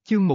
Chương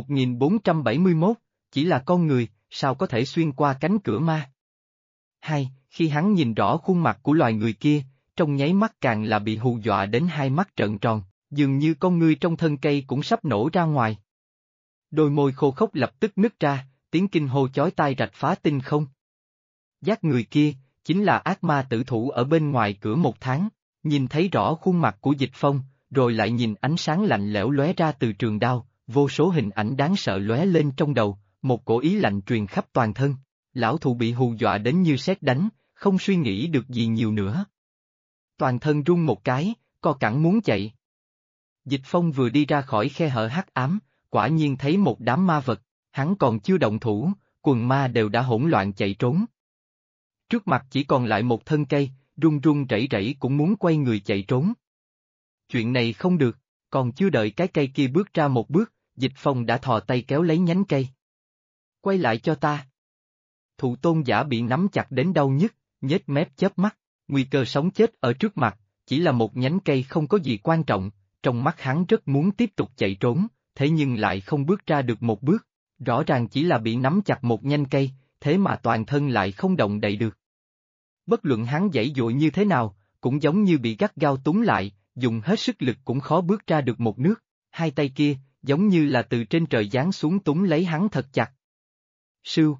1471, chỉ là con người, sao có thể xuyên qua cánh cửa ma? Hai, khi hắn nhìn rõ khuôn mặt của loài người kia, trong nháy mắt càng là bị hù dọa đến hai mắt trợn tròn, dường như con ngươi trong thân cây cũng sắp nổ ra ngoài. Đôi môi khô khốc lập tức nứt ra, tiếng kinh hô chói tai rạch phá tinh không. Giác người kia, chính là ác ma tử thủ ở bên ngoài cửa 1 tháng, nhìn thấy rõ khuôn mặt của Dịch Phong, rồi lại nhìn ánh sáng lạnh lẽo lóe ra từ trường đao, vô số hình ảnh đáng sợ lóe lên trong đầu, một cổ ý lạnh truyền khắp toàn thân. Lão thù bị hù dọa đến như sét đánh, không suy nghĩ được gì nhiều nữa. Toàn thân run một cái, co cẳng muốn chạy. Dịch Phong vừa đi ra khỏi khe hở hắc ám, quả nhiên thấy một đám ma vật, hắn còn chưa động thủ, quần ma đều đã hỗn loạn chạy trốn. Trước mặt chỉ còn lại một thân cây, run run rẩy rẩy cũng muốn quay người chạy trốn. Chuyện này không được, còn chưa đợi cái cây kia bước ra một bước, Dịch Phong đã thò tay kéo lấy nhánh cây. Quay lại cho ta. Thụ tôn giả bị nắm chặt đến đau nhức, nhếch mép chớp mắt, nguy cơ sống chết ở trước mặt, chỉ là một nhánh cây không có gì quan trọng, trong mắt hắn rất muốn tiếp tục chạy trốn, thế nhưng lại không bước ra được một bước, rõ ràng chỉ là bị nắm chặt một nhánh cây, thế mà toàn thân lại không động đậy được. Bất luận hắn giãy giụa như thế nào, cũng giống như bị gắt gao túm lại, dùng hết sức lực cũng khó bước ra được một nước, hai tay kia, giống như là từ trên trời giáng xuống túm lấy hắn thật chặt. Sưu.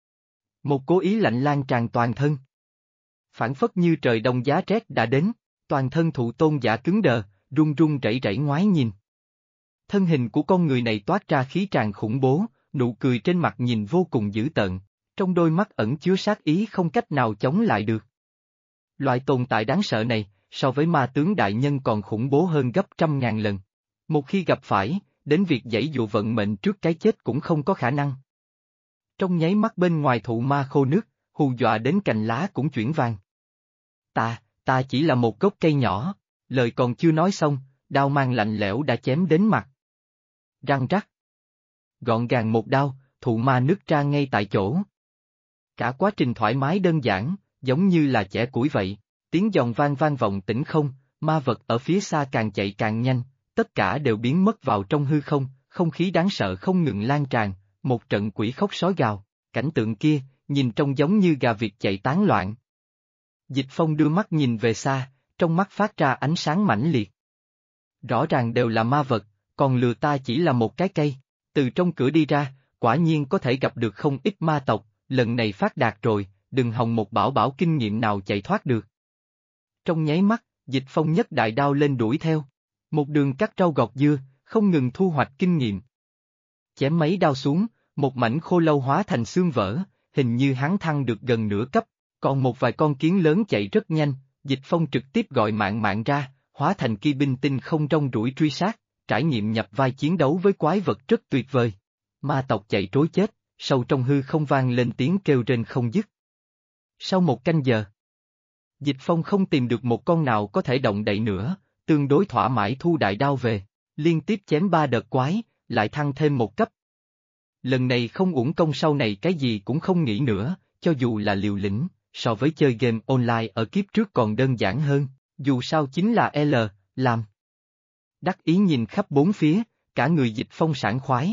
Một cố ý lạnh lan tràn toàn thân. Phản phất như trời đông giá rét đã đến, toàn thân thụ tôn giả cứng đờ, run run rẩy rẩy ngoái nhìn. Thân hình của con người này toát ra khí tràn khủng bố, nụ cười trên mặt nhìn vô cùng dữ tợn, trong đôi mắt ẩn chứa sát ý không cách nào chống lại được. Loại tồn tại đáng sợ này, so với ma tướng đại nhân còn khủng bố hơn gấp 100.000 lần. Một khi gặp phải, đến việc giãy dụa vận mệnh trước cái chết cũng không có khả năng. Trong nháy mắt bên ngoài thụ ma khô nước, hù dọa đến cành lá cũng chuyển vàng. Ta chỉ là một gốc cây nhỏ, lời còn chưa nói xong, đao mang lạnh lẽo đã chém đến mặt. Răng rắc. Gọn gàng một đao, thụ ma nứt ra ngay tại chỗ. Cả quá trình thoải mái đơn giản, giống như là chẻ củi vậy, tiếng giòn vang vang vọng tĩnh không, ma vật ở phía xa càng chạy càng nhanh, tất cả đều biến mất vào trong hư không, không khí đáng sợ không ngừng lan tràn, một trận quỷ khóc sói gào, cảnh tượng kia, nhìn trông giống như gà vịt chạy tán loạn. Dịch Phong đưa mắt nhìn về xa, trong mắt phát ra ánh sáng mãnh liệt. Rõ ràng đều là ma vật, còn lừa ta chỉ là một cái cây, từ trong cửa đi ra, quả nhiên có thể gặp được không ít ma tộc, lần này phát đạt rồi, đừng hòng một bảo bảo kinh nghiệm nào chạy thoát được. Trong nháy mắt, Dịch Phong nhấc đại đao lên đuổi theo, một đường cắt rau gọt dưa, không ngừng thu hoạch kinh nghiệm. Chém mấy đao xuống, một mảnh khô lâu hóa thành xương vỡ, hình như hắn thăng được gần nửa cấp, còn một vài con kiến lớn chạy rất nhanh, Dịch Phong trực tiếp gọi mạng mạng ra, hóa thành kỳ binh tinh không rong ruổi truy sát, trải nghiệm nhập vai chiến đấu với quái vật rất tuyệt vời. Ma tộc chạy trối chết, sâu trong hư không vang lên tiếng kêu rên không dứt. Sau 1 canh giờ, Dịch Phong không tìm được một con nào có thể động đậy nữa, tương đối thỏa mãn thu đại đao về, liên tiếp chém 3 đợt quái, lại thăng thêm 1 cấp. Lần này không uổng công, sau này cái gì cũng không nghĩ nữa, cho dù là liều lĩnh, so với chơi game online ở kiếp trước còn đơn giản hơn, dù sao chính là làm. Đắc ý nhìn khắp bốn phía, cả người Dịch Phong sảng khoái.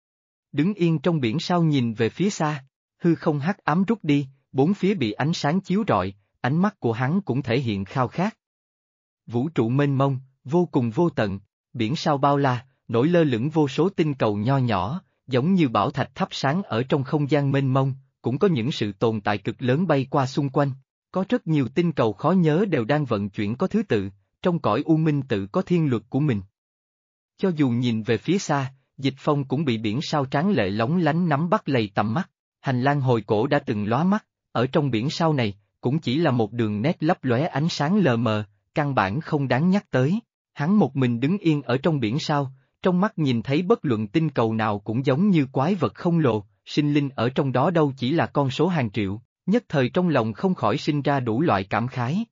Đứng yên trong biển sao nhìn về phía xa, hư không hắc ám rút đi, bốn phía bị ánh sáng chiếu rọi, ánh mắt của hắn cũng thể hiện khao khát. Vũ trụ mênh mông, vô cùng vô tận, biển sao bao la, nổi lơ lửng vô số tinh cầu nho nhỏ, giống như bảo thạch thắp sáng ở trong không gian mênh mông, cũng có những sự tồn tại cực lớn bay qua xung quanh. Có rất nhiều tinh cầu khó nhớ đều đang vận chuyển có thứ tự, trong cõi u minh tự có thiên luật của mình. Cho dù nhìn về phía xa, Dịch Phong cũng bị biển sao tráng lệ lóng lánh nắm bắt lầy tầm mắt, hành lang hồi cổ đã từng lóa mắt, ở trong biển sao này, cũng chỉ là một đường nét lấp lóe ánh sáng lờ mờ, căn bản không đáng nhắc tới. Hắn một mình đứng yên ở trong biển sao, trong mắt nhìn thấy bất luận tinh cầu nào cũng giống như quái vật không lồ, sinh linh ở trong đó đâu chỉ là con số hàng triệu, nhất thời trong lòng không khỏi sinh ra đủ loại cảm khái.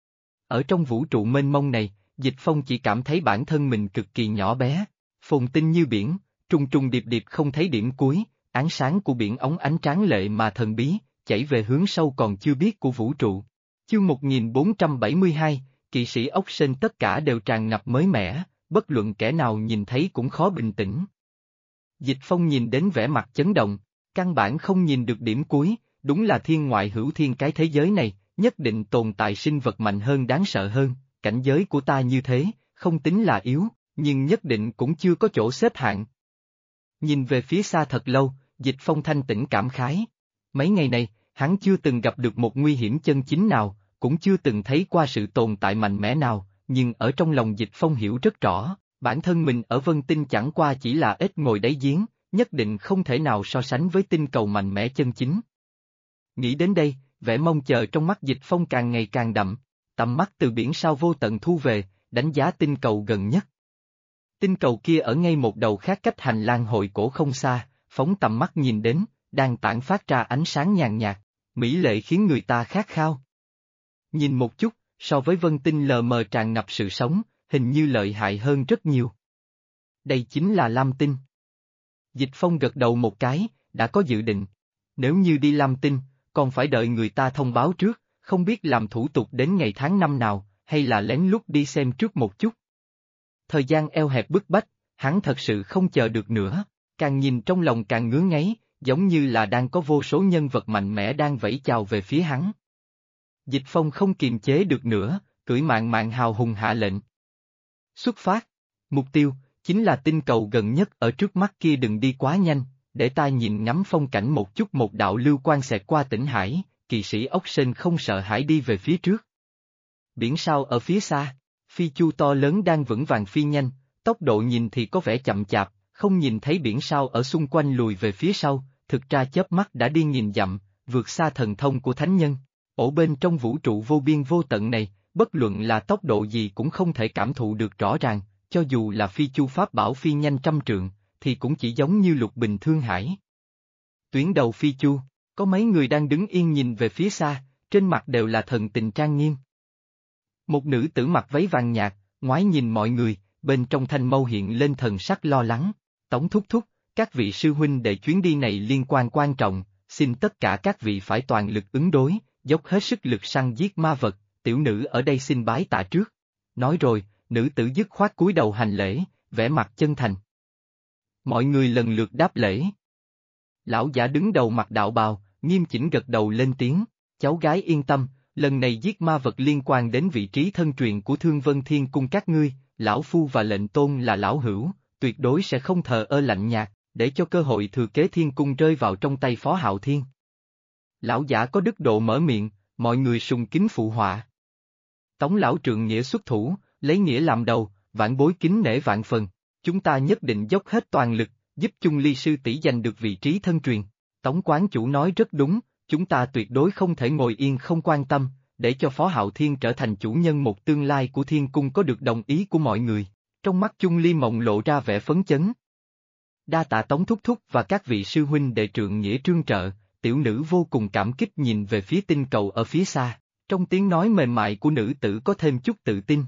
Ở trong vũ trụ mênh mông này, Dịch Phong chỉ cảm thấy bản thân mình cực kỳ nhỏ bé, phồn tinh như biển, trùng trùng điệp điệp không thấy điểm cuối, ánh sáng của biển óng ánh tráng lệ mà thần bí, chảy về hướng sâu còn chưa biết của vũ trụ. Chương 1472, kỵ sĩ ốc sên tất cả đều tràn ngập mới mẻ, bất luận kẻ nào nhìn thấy cũng khó bình tĩnh. Dịch Phong nhìn đến vẻ mặt chấn động, căn bản không nhìn được điểm cuối, đúng là thiên ngoại hữu thiên, cái thế giới này, nhất định tồn tại sinh vật mạnh hơn, đáng sợ hơn, cảnh giới của ta như thế, không tính là yếu, nhưng nhất định cũng chưa có chỗ xếp hạng. Nhìn về phía xa thật lâu, Dịch Phong thanh tĩnh cảm khái. Mấy ngày này, hắn chưa từng gặp được một nguy hiểm chân chính nào, cũng chưa từng thấy qua sự tồn tại mạnh mẽ nào, nhưng ở trong lòng Dịch Phong hiểu rất rõ, bản thân mình ở Vân Tinh chẳng qua chỉ là ếch ngồi đáy giếng, nhất định không thể nào so sánh với tinh cầu mạnh mẽ chân chính. Nghĩ đến đây, vẻ mong chờ trong mắt Dịch Phong càng ngày càng đậm, tầm mắt từ biển sao vô tận thu về, đánh giá tinh cầu gần nhất. Tinh cầu kia ở ngay một đầu khác cách hành lang hội cổ không xa, phóng tầm mắt nhìn đến, đang tản phát ra ánh sáng nhàn nhạt, mỹ lệ khiến người ta khát khao. Nhìn một chút, so với Vân Tinh lờ mờ tràn ngập sự sống, hình như lợi hại hơn rất nhiều. Đây chính là Lam Tinh. Dịch Phong gật đầu một cái, đã có dự định. Nếu như đi Lam Tinh, còn phải đợi người ta thông báo trước, không biết làm thủ tục đến ngày tháng năm nào, hay là lén lút đi xem trước một chút. Thời gian eo hẹp bức bách, hắn thật sự không chờ được nữa, càng nhìn trong lòng càng ngứa ngáy, giống như là đang có vô số nhân vật mạnh mẽ đang vẫy chào về phía hắn. Dịch Phong không kiềm chế được nữa, cưỡi mạn mạn hào hùng hạ lệnh. Xuất phát, mục tiêu, chính là tinh cầu gần nhất ở trước mắt kia, đừng đi quá nhanh, để ta nhìn ngắm phong cảnh một chút. Một đạo lưu quang xẹt qua tỉnh hải, kỵ sĩ ốc sên không sợ hãi đi về phía trước. Biển sao ở phía xa, phi chu to lớn đang vững vàng phi nhanh, tốc độ nhìn thì có vẻ chậm chạp, không nhìn thấy biển sao ở xung quanh lùi về phía sau, thực ra chớp mắt đã đi nghìn dặm, vượt xa thần thông của thánh nhân. Ở bên trong vũ trụ vô biên vô tận này, bất luận là tốc độ gì cũng không thể cảm thụ được rõ ràng, cho dù là phi chu pháp bảo phi nhanh trăm trượng, thì cũng chỉ giống như lục bình thương hải. Tuyến đầu phi chu, có mấy người đang đứng yên nhìn về phía xa, trên mặt đều là thần tình trang nghiêm. Một nữ tử mặc váy vàng nhạt, ngoái nhìn mọi người, bên trong thanh mâu hiện lên thần sắc lo lắng. Tống thúc thúc, các vị sư huynh đệ, chuyến đi này liên quan trọng, xin tất cả các vị phải toàn lực ứng đối, dốc hết sức lực săn giết ma vật, tiểu nữ ở đây xin bái tạ trước. Nói rồi, nữ tử dứt khoát cúi đầu hành lễ, vẻ mặt chân thành. Mọi người lần lượt đáp lễ. Lão giả đứng đầu mặc đạo bào, nghiêm chỉnh gật đầu lên tiếng, cháu gái yên tâm, lần này giết ma vật liên quan đến vị trí thân truyền của Thương Vân Thiên Cung các ngươi, lão phu và lệnh tôn là lão hữu, tuyệt đối sẽ không thờ ơ lạnh nhạt, để cho cơ hội thừa kế thiên cung rơi vào trong tay Phó Hạo Thiên. Lão giả có đức độ mở miệng, mọi người sùng kính phụ họa. Tống lão trượng nghĩa xuất thủ, lấy nghĩa làm đầu, vãn bối kính nể vạn phần, chúng ta nhất định dốc hết toàn lực, giúp Chung Ly sư tỷ giành được vị trí thân truyền. Tống quán chủ nói rất đúng, chúng ta tuyệt đối không thể ngồi yên không quan tâm, để cho Phó Hạo Thiên trở thành chủ nhân một tương lai của thiên cung có được đồng ý của mọi người. Trong mắt Chung Ly Mộng lộ ra vẻ phấn chấn. Đa tạ Tống thúc thúc và các vị sư huynh đệ trượng nghĩa trương trợ, tiểu nữ vô cùng cảm kích nhìn về phía tinh cầu ở phía xa, trong tiếng nói mềm mại của nữ tử có thêm chút tự tin.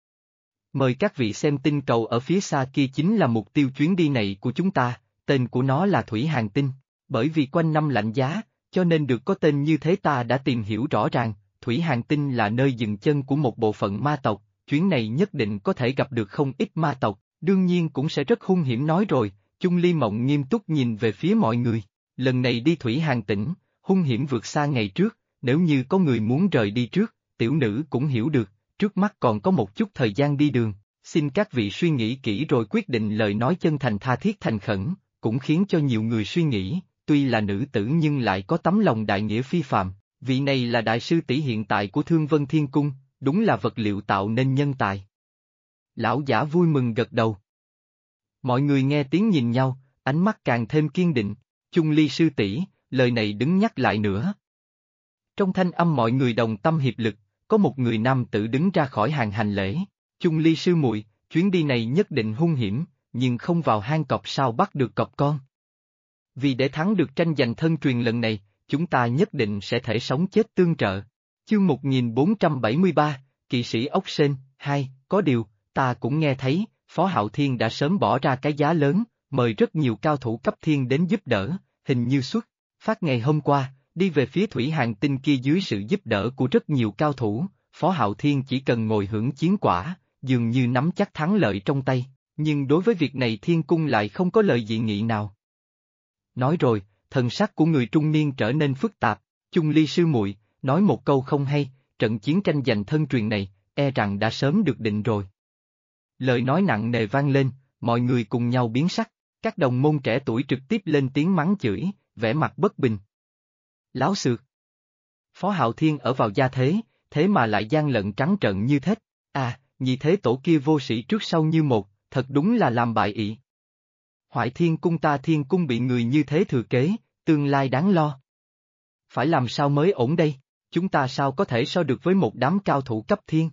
Mời các vị xem, tinh cầu ở phía xa kia chính là mục tiêu chuyến đi này của chúng ta, tên của nó là Thủy Hàn Tinh, bởi vì quanh năm lạnh giá, cho nên được có tên như thế. Ta đã tìm hiểu rõ ràng, Thủy Hàn Tinh là nơi dừng chân của một bộ phận ma tộc, chuyến này nhất định có thể gặp được không ít ma tộc, đương nhiên cũng sẽ rất hung hiểm. Nói rồi, Chung Ly Mộng nghiêm túc nhìn về phía mọi người, lần này đi Thủy Hàn Tỉnh, hung hiểm vượt xa ngày trước, nếu như có người muốn rời đi trước, tiểu nữ cũng hiểu được, trước mắt còn có một chút thời gian đi đường, xin các vị suy nghĩ kỹ rồi quyết định. Lời nói chân thành tha thiết thành khẩn, cũng khiến cho nhiều người suy nghĩ, tuy là nữ tử nhưng lại có tấm lòng đại nghĩa phi phàm, vị này là đại sư tỷ hiện tại của Thương Vân Thiên Cung, đúng là vật liệu tạo nên nhân tài. Lão giả vui mừng gật đầu. Mọi người nghe tiếng nhìn nhau, ánh mắt càng thêm kiên định. Chung Ly sư tỷ, lời này đừng nhắc lại nữa. Trong thanh âm mọi người đồng tâm hiệp lực, có một người nam tử đứng ra khỏi hàng hành lễ. Chung Ly sư muội, chuyến đi này nhất định hung hiểm, nhưng không vào hang cọp sao bắt được cọp con. Vì để thắng được tranh giành thân truyền lần này, chúng ta nhất định sẽ thể sống chết tương trợ. Chương 1473, kỵ sĩ ốc sên, 2, có điều, ta cũng nghe thấy, Phó Hạo Thiên đã sớm bỏ ra cái giá lớn, mời rất nhiều cao thủ cấp thiên đến giúp đỡ, hình như xuất phát ngày hôm qua, đi về phía Thủy Hàn Tinh kia dưới sự giúp đỡ của rất nhiều cao thủ, Phó Hạo Thiên chỉ cần ngồi hưởng chiến quả, dường như nắm chắc thắng lợi trong tay. Nhưng đối với việc này Thiên Cung lại không có lời dị nghị nào. Nói rồi, thần sắc của người trung niên trở nên phức tạp, Chung Ly sư muội, nói một câu không hay, trận chiến tranh giành thân truyền này, e rằng đã sớm được định rồi. Lời nói nặng nề vang lên, mọi người cùng nhau biến sắc, các đồng môn trẻ tuổi trực tiếp lên tiếng mắng chửi, vẻ mặt bất bình. Láo xược. Phó Hạo Thiên ở vào gia thế, thế mà lại gian lận trắng trợn như thế. À, nhị thế tổ kia vô sĩ trước sau như một, thật đúng là làm bại ị. Hoại Thiên Cung ta Thiên Cung bị người như thế thừa kế, tương lai đáng lo. Phải làm sao mới ổn đây, chúng ta sao có thể so được với một đám cao thủ cấp thiên.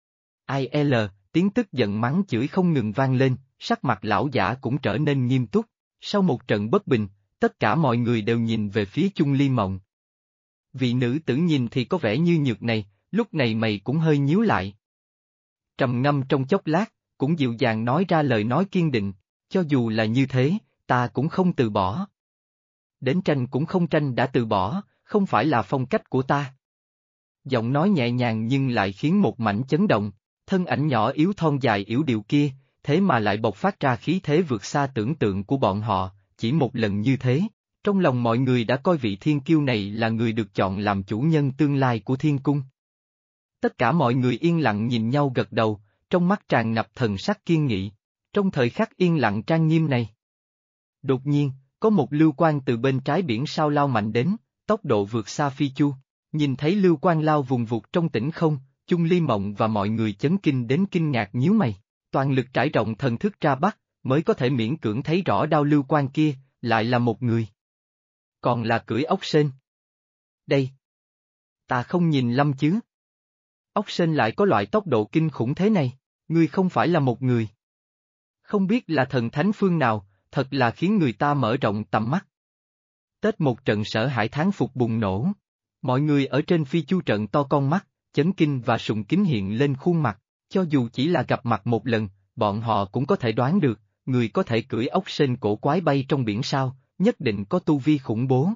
IL, tiếng tức giận mắng chửi không ngừng vang lên, sắc mặt lão giả cũng trở nên nghiêm túc. Sau một trận bất bình, tất cả mọi người đều nhìn về phía Chung Ly Mộng. Vị nữ tử nhìn thì có vẻ như nhược này, lúc này mày cũng hơi nhíu lại. Trầm ngâm trong chốc lát, cũng dịu dàng nói ra lời nói kiên định, cho dù là như thế, ta cũng không từ bỏ. Đến tranh cũng không tranh đã từ bỏ, không phải là phong cách của ta. Giọng nói nhẹ nhàng nhưng lại khiến một mảnh chấn động, thân ảnh nhỏ yếu thon dài yểu điệu kia, thế mà lại bộc phát ra khí thế vượt xa tưởng tượng của bọn họ, chỉ một lần như thế. Trong lòng mọi người đã coi vị thiên kiêu này là người được chọn làm chủ nhân tương lai của thiên cung. Tất cả mọi người yên lặng nhìn nhau gật đầu, trong mắt tràn ngập thần sắc kiên nghị. Trong thời khắc yên lặng trang nghiêm này. Đột nhiên, có một lưu quang từ bên trái biển sao lao mạnh đến, tốc độ vượt xa phi chu. Nhìn thấy lưu quang lao vùng vụt trong tĩnh không, Chung Ly Mộng và mọi người chấn kinh đến kinh ngạc nhíu mày. Toàn lực trải rộng thần thức ra bắt, mới có thể miễn cưỡng thấy rõ đao lưu quang kia, lại là một người. Còn là cưỡi ốc sên. Đây. Ta không nhìn lầm chứ. Ốc sên lại có loại tốc độ kinh khủng thế này, ngươi không phải là một người. Không biết là thần thánh phương nào, thật là khiến người ta mở rộng tầm mắt. Tết một trận sợ hãi thán phục bùng nổ. Mọi người ở trên phi chu trận to con mắt, chấn kinh và sùng kính hiện lên khuôn mặt, cho dù chỉ là gặp mặt một lần, bọn họ cũng có thể đoán được, người có thể cưỡi ốc sên cổ quái bay trong biển sao, nhất định có tu vi khủng bố.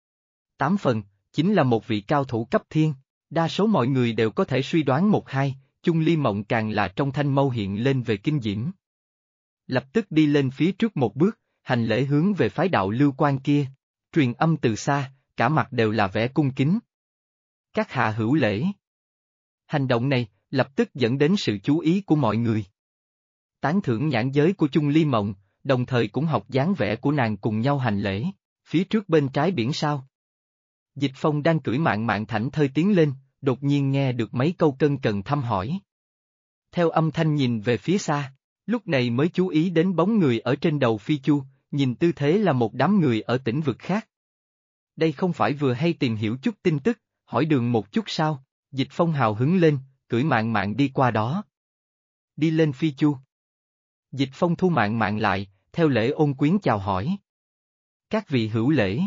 8 phần, chính là một vị cao thủ cấp thiên, đa số mọi người đều có thể suy đoán một hai, Chung Ly Mộng càng là trong thanh mâu hiện lên về kinh diễm. Lập tức đi lên phía trước một bước, hành lễ hướng về phái đạo lưu quan kia, truyền âm từ xa, cả mặt đều là vẻ cung kính. Các hạ hữu lễ. Hành động này, lập tức dẫn đến sự chú ý của mọi người. Tán thưởng nhãn giới của Chung Ly Mộng, đồng thời cũng học dáng vẻ của nàng cùng nhau hành lễ, phía trước bên trái biển sao. Dịch Phong đang cưỡi mạn mạn thảnh thơi tiến lên, đột nhiên nghe được mấy câu cân cần thăm hỏi. Theo âm thanh nhìn về phía xa, lúc này mới chú ý đến bóng người ở trên đầu phi chu, nhìn tư thế là một đám người ở tỉnh vực khác. Đây không phải vừa hay tìm hiểu chút tin tức, hỏi đường một chút sao, Dịch Phong hào hứng lên, cưỡi mạn mạn đi qua đó. Đi lên phi chu. Dịch Phong thu mạn mạn lại, theo lễ ôn quyến chào hỏi. Các vị hữu lễ.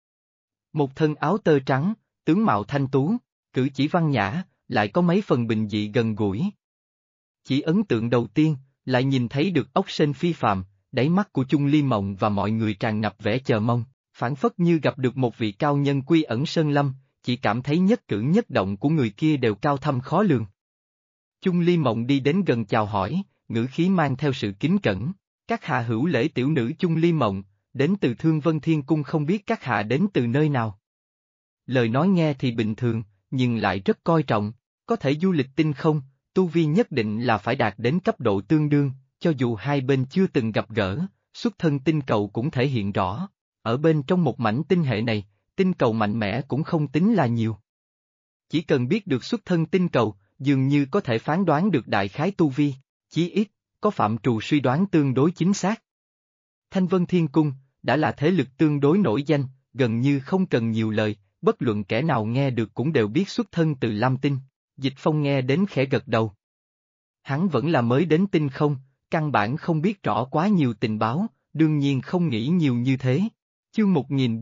Một thân áo tơ trắng, tướng mạo thanh tú, cử chỉ văn nhã, lại có mấy phần bình dị gần gũi. Chỉ ấn tượng đầu tiên, lại nhìn thấy được ốc sên phi phàm, đáy mắt của Chung Ly Mộng và mọi người tràn ngập vẻ chờ mong, phảng phất như gặp được một vị cao nhân quy ẩn sơn lâm, chỉ cảm thấy nhất cử nhất động của người kia đều cao thâm khó lường. Chung Ly Mộng đi đến gần chào hỏi, ngữ khí mang theo sự kính cẩn, các hạ hữu lễ tiểu nữ Chung Ly Mộng, đến từ Thương Vân Thiên Cung không biết các hạ đến từ nơi nào. Lời nói nghe thì bình thường, nhưng lại rất coi trọng, có thể du lịch tinh không, tu vi nhất định là phải đạt đến cấp độ tương đương, cho dù hai bên chưa từng gặp gỡ, xuất thân tinh cầu cũng thể hiện rõ, ở bên trong một mảnh tinh hệ này, tinh cầu mạnh mẽ cũng không tính là nhiều. Chỉ cần biết được xuất thân tinh cầu, dường như có thể phán đoán được đại khái tu vi, chí ít, có phạm trù suy đoán tương đối chính xác. Thanh Vân Thiên Cung, đã là thế lực tương đối nổi danh, gần như không cần nhiều lời, bất luận kẻ nào nghe được cũng đều biết xuất thân từ Lam Tinh. Dịch Phong nghe đến khẽ gật đầu. Hắn vẫn là mới đến tinh không, căn bản không biết rõ quá nhiều tình báo, đương nhiên không nghĩ nhiều như thế. Chương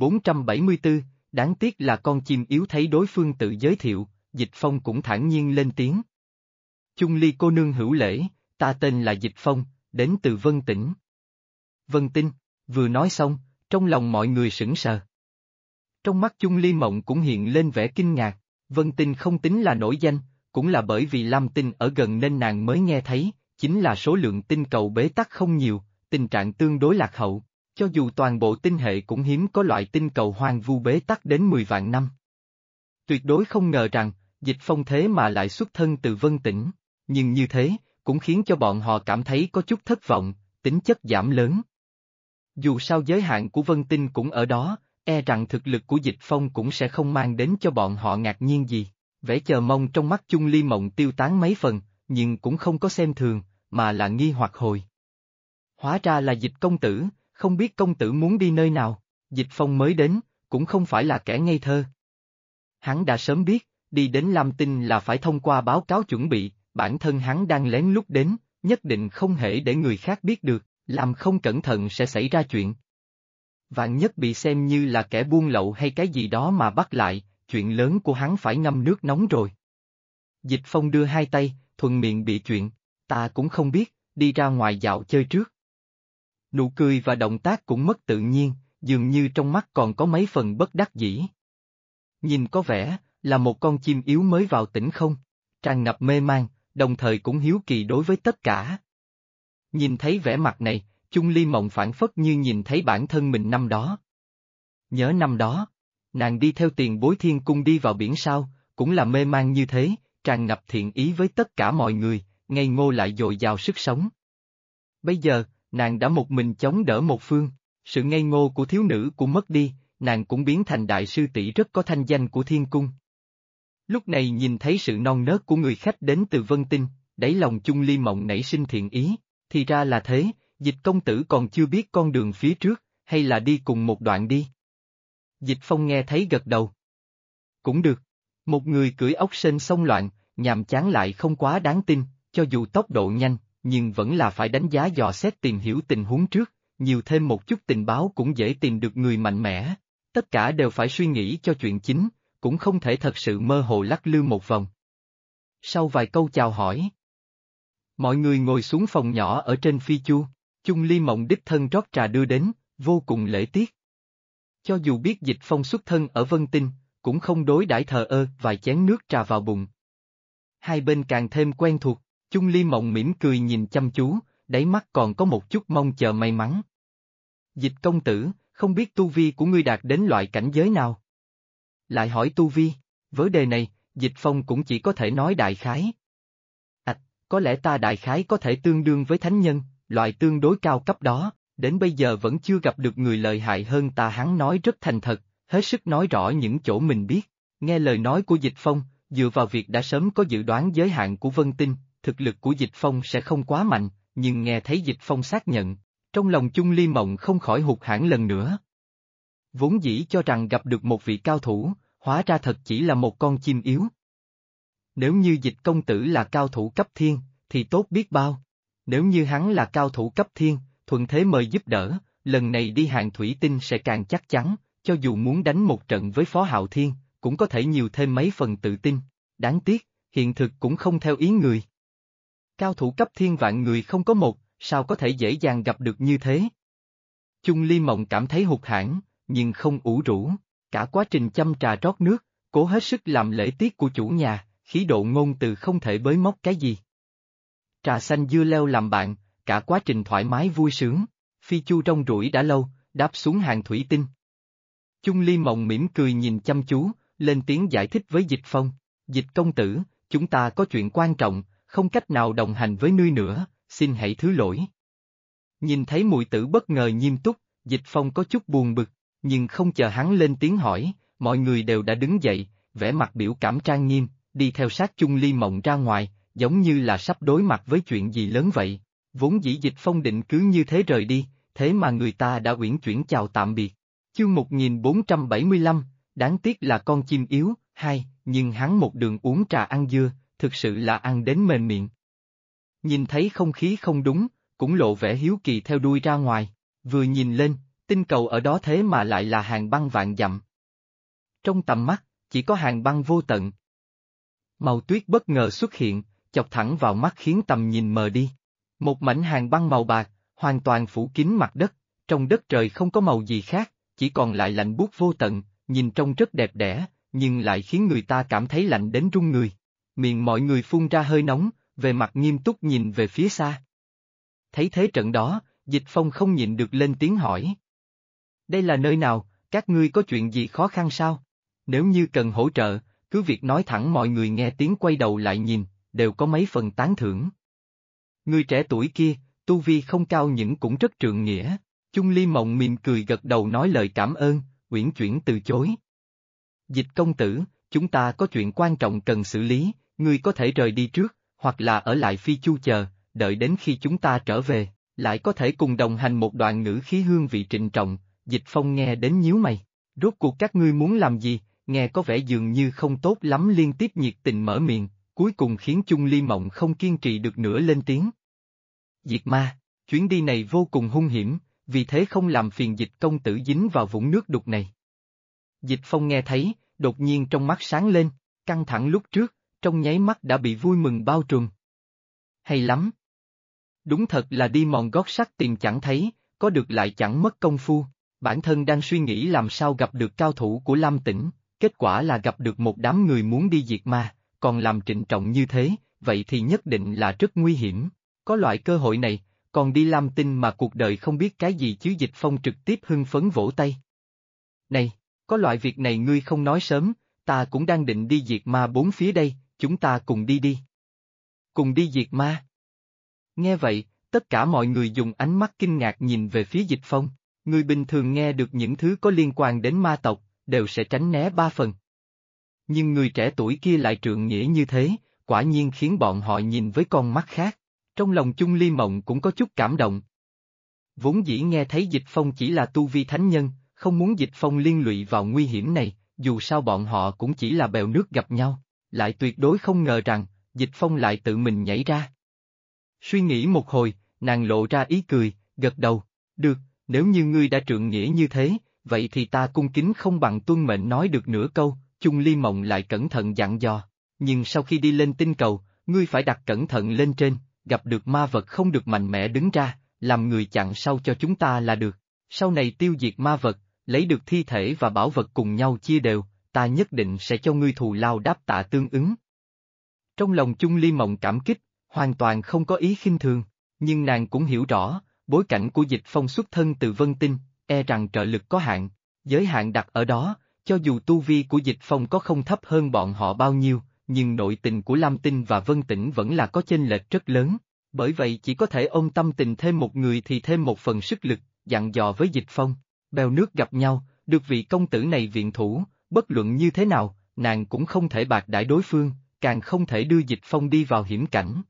1474, đáng tiếc là con chim yếu thấy đối phương tự giới thiệu, Dịch Phong cũng thản nhiên lên tiếng. Chung Ly cô nương hữu lễ, ta tên là Dịch Phong, đến từ Vân Tỉnh. Vân Tinh, vừa nói xong, trong lòng mọi người sững sờ. Trong mắt Chung Ly Mộng cũng hiện lên vẻ kinh ngạc, Vân Tinh không tính là nổi danh, cũng là bởi vì Lam Tinh ở gần nên nàng mới nghe thấy, chính là số lượng tinh cầu bế tắc không nhiều, tình trạng tương đối lạc hậu, cho dù toàn bộ tinh hệ cũng hiếm có loại tinh cầu hoang vu bế tắc đến 10 vạn năm. Tuyệt đối không ngờ rằng, Dịch Phong thế mà lại xuất thân từ Vân Tỉnh, nhưng như thế, cũng khiến cho bọn họ cảm thấy có chút thất vọng, tính chất giảm lớn. Dù sao giới hạn của Vân Tinh cũng ở đó, e rằng thực lực của Dịch Phong cũng sẽ không mang đến cho bọn họ ngạc nhiên gì. Vẻ chờ mong trong mắt Chung Ly Mộng tiêu tán mấy phần, nhưng cũng không có xem thường, mà là nghi hoặc hồi. Hóa ra là Dịch công tử, không biết công tử muốn đi nơi nào, Dịch Phong mới đến, cũng không phải là kẻ ngây thơ. Hắn đã sớm biết, đi đến Lam Tinh là phải thông qua báo cáo chuẩn bị, bản thân hắn đang lén lút đến, nhất định không hề để người khác biết được, làm không cẩn thận sẽ xảy ra chuyện. Vạn nhất bị xem như là kẻ buôn lậu hay cái gì đó mà bắt lại, chuyện lớn của hắn phải ngâm nước nóng rồi. Dịch Phong đưa hai tay, thuận miệng bị chuyện, ta cũng không biết, đi ra ngoài dạo chơi trước. Nụ cười và động tác cũng mất tự nhiên, dường như trong mắt còn có mấy phần bất đắc dĩ. Nhìn có vẻ, là một con chim yếu mới vào tỉnh không, tràn ngập mê man, đồng thời cũng hiếu kỳ đối với tất cả. Nhìn thấy vẻ mặt này, Chung Ly Mộng phảng phất như nhìn thấy bản thân mình năm đó. Nhớ năm đó, nàng đi theo tiền bối thiên cung đi vào biển sao, cũng là mê man như thế, tràn ngập thiện ý với tất cả mọi người, ngây ngô lại dồi dào sức sống. Bây giờ, nàng đã một mình chống đỡ một phương, sự ngây ngô của thiếu nữ cũng mất đi, nàng cũng biến thành đại sư tỷ rất có thanh danh của thiên cung. Lúc này nhìn thấy sự non nớt của người khách đến từ Vân Tinh, đáy lòng Chung Ly Mộng nảy sinh thiện ý, thì ra là thế, Dịch công tử còn chưa biết con đường phía trước, hay là đi cùng một đoạn đi. Dịch Phong nghe thấy gật đầu. Cũng được, một người cưỡi ốc sên xông loạn, nhàm chán lại không quá đáng tin, cho dù tốc độ nhanh, nhưng vẫn là phải đánh giá dò xét tìm hiểu tình huống trước, nhiều thêm một chút tình báo cũng dễ tìm được người mạnh mẽ, tất cả đều phải suy nghĩ cho chuyện chính, cũng không thể thật sự mơ hồ lắc lư một vòng. Sau vài câu chào hỏi, mọi người ngồi xuống phòng nhỏ ở trên phi chu, Chung Ly Mộng đích thân rót trà đưa đến, vô cùng lễ tiết. Cho dù biết Dịch Phong xuất thân ở Vân Tinh, cũng không đối đãi thờ ơ, vài chén nước trà vào bụng. Hai bên càng thêm quen thuộc, Chung Ly Mộng mỉm cười nhìn chăm chú, đáy mắt còn có một chút mong chờ may mắn. Dịch công tử, không biết tu vi của ngươi đạt đến loại cảnh giới nào? Lại hỏi tu vi, vấn đề này, Dịch Phong cũng chỉ có thể nói đại khái. Có lẽ ta đại khái có thể tương đương với thánh nhân, loại tương đối cao cấp đó, đến bây giờ vẫn chưa gặp được người lợi hại hơn ta. Hắn nói rất thành thật, hết sức nói rõ những chỗ mình biết. Nghe lời nói của Dịch Phong, dựa vào việc đã sớm có dự đoán giới hạn của Vân Tinh, thực lực của Dịch Phong sẽ không quá mạnh, nhưng nghe thấy Dịch Phong xác nhận, trong lòng Chung Ly Mộng không khỏi hụt hẫng lần nữa. Vốn dĩ cho rằng gặp được một vị cao thủ, hóa ra thật chỉ là một con chim yếu. Nếu như Dịch công tử là cao thủ cấp thiên, thì tốt biết bao. Nếu như hắn là cao thủ cấp thiên, thuận thế mời giúp đỡ, lần này đi hàng thủy tinh sẽ càng chắc chắn, cho dù muốn đánh một trận với Phó Hạo Thiên, cũng có thể nhiều thêm mấy phần tự tin. Đáng tiếc, hiện thực cũng không theo ý người. Cao thủ cấp thiên vạn người không có một, sao có thể dễ dàng gặp được như thế? Chung Ly Mộng cảm thấy hụt hẫng, nhưng không ủ rũ, cả quá trình chăm trà rót nước, cố hết sức làm lễ tiết của chủ nhà, khí độ ngôn từ không thể bới móc cái gì. Trà xanh dưa leo làm bạn, cả quá trình thoải mái vui sướng, phi chu rong ruổi đã lâu, đáp xuống hàng thủy tinh. Chung Ly Mộng mỉm cười nhìn chăm chú, lên tiếng giải thích với Dịch Phong, Dịch công tử, chúng ta có chuyện quan trọng, không cách nào đồng hành với ngươi nữa, xin hãy thứ lỗi. Nhìn thấy muội tử bất ngờ nghiêm túc, Dịch Phong có chút buồn bực, nhưng không chờ hắn lên tiếng hỏi, mọi người đều đã đứng dậy, vẻ mặt biểu cảm trang nghiêm, đi theo sát Chung Ly Mộng ra ngoài, giống như là sắp đối mặt với chuyện gì lớn vậy. Vốn dĩ Dịch Phong định cứ như thế rời đi, thế mà người ta đã uyển chuyển chào tạm biệt. Chương 1475, đáng tiếc là con chim yếu, nhưng hắn một đường uống trà ăn dưa, thực sự là ăn đến mềm miệng. Nhìn thấy không khí không đúng, cũng lộ vẻ hiếu kỳ theo đuôi ra ngoài, vừa nhìn lên, tinh cầu ở đó thế mà lại là hàng băng vạn dặm. Trong tầm mắt, chỉ có hàng băng vô tận. Màu tuyết bất ngờ xuất hiện, chọc thẳng vào mắt khiến tầm nhìn mờ đi. Một mảnh hàng băng màu bạc, hoàn toàn phủ kín mặt đất, trong đất trời không có màu gì khác, chỉ còn lại lạnh buốt vô tận, nhìn trông rất đẹp đẽ, nhưng lại khiến người ta cảm thấy lạnh đến run người. Miệng mọi người phun ra hơi nóng, về mặt nghiêm túc nhìn về phía xa. Thấy thế trận đó, Dịch Phong không nhịn được lên tiếng hỏi. Đây là nơi nào, các ngươi có chuyện gì khó khăn sao? Nếu như cần hỗ trợ, cứ việc nói thẳng. Mọi người nghe tiếng quay đầu lại nhìn, đều có mấy phần tán thưởng. Người trẻ tuổi kia, tu vi không cao nhưng cũng rất trượng nghĩa. Chung Ly Mộng mỉm cười gật đầu nói lời cảm ơn, uyển chuyển từ chối. Dịch công tử, chúng ta có chuyện quan trọng cần xử lý, ngươi có thể rời đi trước, hoặc là ở lại Phi Chu chờ, đợi đến khi chúng ta trở về, lại có thể cùng đồng hành. Một đoạn ngữ khí hương vị trịnh trọng. Dịch Phong nghe đến nhíu mày. Rốt cuộc các ngươi muốn làm gì, nghe có vẻ dường như không tốt lắm. Liên tiếp nhiệt tình mở miệng, cuối cùng khiến Chung Ly Mộng không kiên trì được nữa lên tiếng. Diệt ma, chuyến đi này vô cùng hung hiểm, vì thế không làm phiền Dịch công tử dính vào vũng nước đục này. Dịch Phong nghe thấy, đột nhiên trong mắt sáng lên, căng thẳng lúc trước, trong nháy mắt đã bị vui mừng bao trùm. Hay lắm! Đúng thật là đi mòn gót sắt tìm chẳng thấy, có được lại chẳng mất công phu. Bản thân đang suy nghĩ làm sao gặp được cao thủ của Lam Tỉnh, kết quả là gặp được một đám người muốn đi diệt ma, còn làm trịnh trọng như thế, vậy thì nhất định là rất nguy hiểm. Có loại cơ hội này, còn đi Lam Tinh mà cuộc đời không biết cái gì chứ. Dịch Phong trực tiếp hưng phấn vỗ tay. Này, có loại việc này ngươi không nói sớm, ta cũng đang định đi diệt ma bốn phía đây, chúng ta cùng đi đi. Cùng đi diệt ma. Nghe vậy, tất cả mọi người dùng ánh mắt kinh ngạc nhìn về phía Dịch Phong. Người bình thường nghe được những thứ có liên quan đến ma tộc, đều sẽ tránh né ba phần. Nhưng người trẻ tuổi kia lại trượng nghĩa như thế, quả nhiên khiến bọn họ nhìn với con mắt khác. Trong lòng Chung Ly Mộng cũng có chút cảm động. Vốn dĩ nghe thấy Dịch Phong chỉ là tu vi thánh nhân, không muốn Dịch Phong liên lụy vào nguy hiểm này, dù sao bọn họ cũng chỉ là bèo nước gặp nhau, lại tuyệt đối không ngờ rằng, Dịch Phong lại tự mình nhảy ra. Suy nghĩ một hồi, nàng lộ ra ý cười, gật đầu, được, nếu như ngươi đã trượng nghĩa như thế, vậy thì ta cung kính không bằng tuân mệnh. Nói được nửa câu, Chung Ly Mộng lại cẩn thận dặn dò, nhưng sau khi đi lên tinh cầu, ngươi phải đặt cẩn thận lên trên, gặp được ma vật không được mạnh mẽ đứng ra, làm người chặn sau cho chúng ta là được, sau này tiêu diệt ma vật, lấy được thi thể và bảo vật cùng nhau chia đều, ta nhất định sẽ cho ngươi thù lao đáp tạ tương ứng. Trong lòng Chung Ly Mộng cảm kích, hoàn toàn không có ý khinh thường, nhưng nàng cũng hiểu rõ, bối cảnh của Dịch Phong xuất thân từ Vân Tinh, e rằng trợ lực có hạn, giới hạn đặt ở đó, cho dù tu vi của Dịch Phong có không thấp hơn bọn họ bao nhiêu, nhưng nội tình của Lam Tinh và Vân Tỉnh vẫn là có chênh lệch rất lớn, bởi vậy chỉ có thể ôm tâm tình thêm một người thì thêm một phần sức lực, dặn dò với Dịch Phong, bèo nước gặp nhau, được vị công tử này viện thủ, bất luận như thế nào, nàng cũng không thể bạc đãi đối phương, càng không thể đưa Dịch Phong đi vào hiểm cảnh.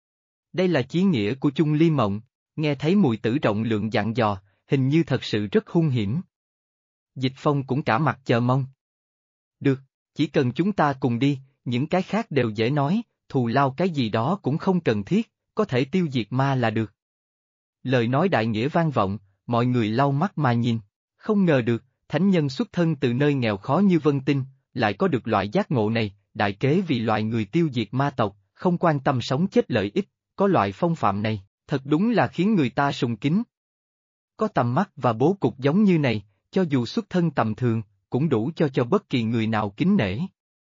Đây là chí nghĩa của Chung Ly Mộng, nghe thấy mùi tử rộng lượng dặn dò, hình như thật sự rất hung hiểm. Dịch Phong cũng cả mặt chờ mong. Được, chỉ cần chúng ta cùng đi, những cái khác đều dễ nói, thù lao cái gì đó cũng không cần thiết, có thể tiêu diệt ma là được. Lời nói đại nghĩa vang vọng, mọi người lau mắt mà nhìn, không ngờ được, thánh nhân xuất thân từ nơi nghèo khó như Vân Tinh, lại có được loại giác ngộ này, đại kế vì loại người tiêu diệt ma tộc, không quan tâm sống chết lợi ích, có loại phong phạm này, thật đúng là khiến người ta sùng kính. Có tầm mắt và bố cục giống như này, cho dù xuất thân tầm thường, cũng đủ cho bất kỳ người nào kính nể.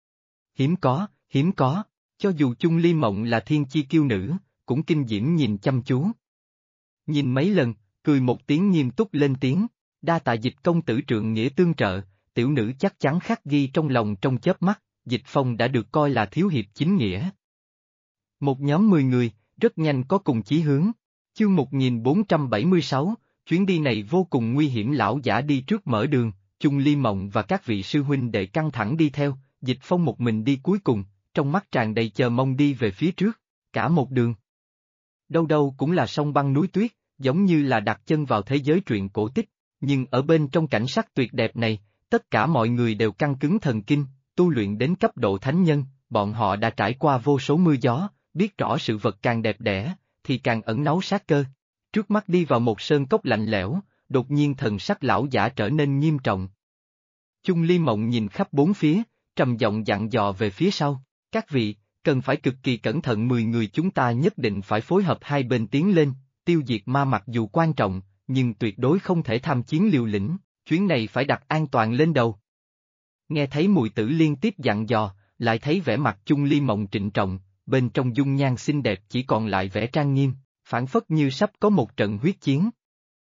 Hiếm có, cho dù Chung Ly Mộng là thiên chi kiêu nữ, cũng kinh diễm nhìn chăm chú. Nhìn mấy lần, cười một tiếng nghiêm túc lên tiếng, đa tạ Dịch công tử trượng nghĩa tương trợ, tiểu nữ chắc chắn khắc ghi trong lòng. Trong chớp mắt, Dịch Phong đã được coi là thiếu hiệp chính nghĩa. Một nhóm 10 người, rất nhanh có cùng chí hướng. Chương 1476, chuyến đi này vô cùng nguy hiểm. Lão giả đi trước mở đường, Chung Ly Mộng và các vị sư huynh đệ căng thẳng đi theo, Dịch Phong một mình đi cuối cùng, trong mắt tràn đầy chờ mong đi về phía trước, cả một đường. Đâu đâu cũng là sông băng núi tuyết, giống như là đặt chân vào thế giới truyện cổ tích, nhưng ở bên trong cảnh sắc tuyệt đẹp này, tất cả mọi người đều căng cứng thần kinh, tu luyện đến cấp độ thánh nhân, bọn họ đã trải qua vô số mưa gió, biết rõ sự vật càng đẹp đẽ, thì càng ẩn náu sát cơ. Trước mắt đi vào một sơn cốc lạnh lẽo, đột nhiên thần sắc lão giả trở nên nghiêm trọng. Chung Ly Mộng nhìn khắp bốn phía, trầm giọng dặn dò về phía sau, các vị, cần phải cực kỳ cẩn thận. 10 người chúng ta nhất định phải phối hợp hai bên tiến lên, tiêu diệt ma mặc dù quan trọng, nhưng tuyệt đối không thể tham chiến liều lĩnh, chuyến này phải đặt an toàn lên đầu. Nghe thấy mùi tử liên tiếp dặn dò, lại thấy vẻ mặt Chung Ly Mộng trịnh trọng, bên trong dung nhan xinh đẹp chỉ còn lại vẻ trang nghiêm, phảng phất như sắp có một trận huyết chiến.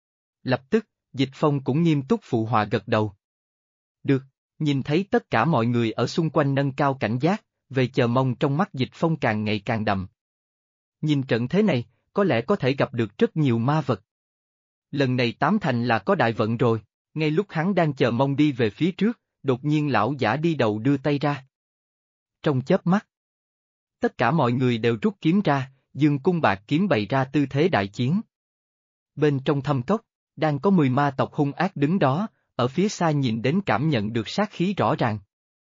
Lập tức, Dịch Phong cũng nghiêm túc phụ họa gật đầu. Được, nhìn thấy tất cả mọi người ở xung quanh nâng cao cảnh giác, về chờ mong trong mắt Dịch Phong càng ngày càng đậm. Nhìn trận thế này, có lẽ có thể gặp được rất nhiều ma vật. Lần này tám thành là có đại vận rồi, ngay lúc hắn đang chờ mong đi về phía trước, đột nhiên lão giả đi đầu đưa tay ra. Trong chớp mắt, tất cả mọi người đều rút kiếm ra, dương cung bạc kiếm bày ra tư thế đại chiến. Bên trong thâm cốc, đang có 10 ma tộc hung ác đứng đó, ở phía xa nhìn đến cảm nhận được sát khí rõ ràng.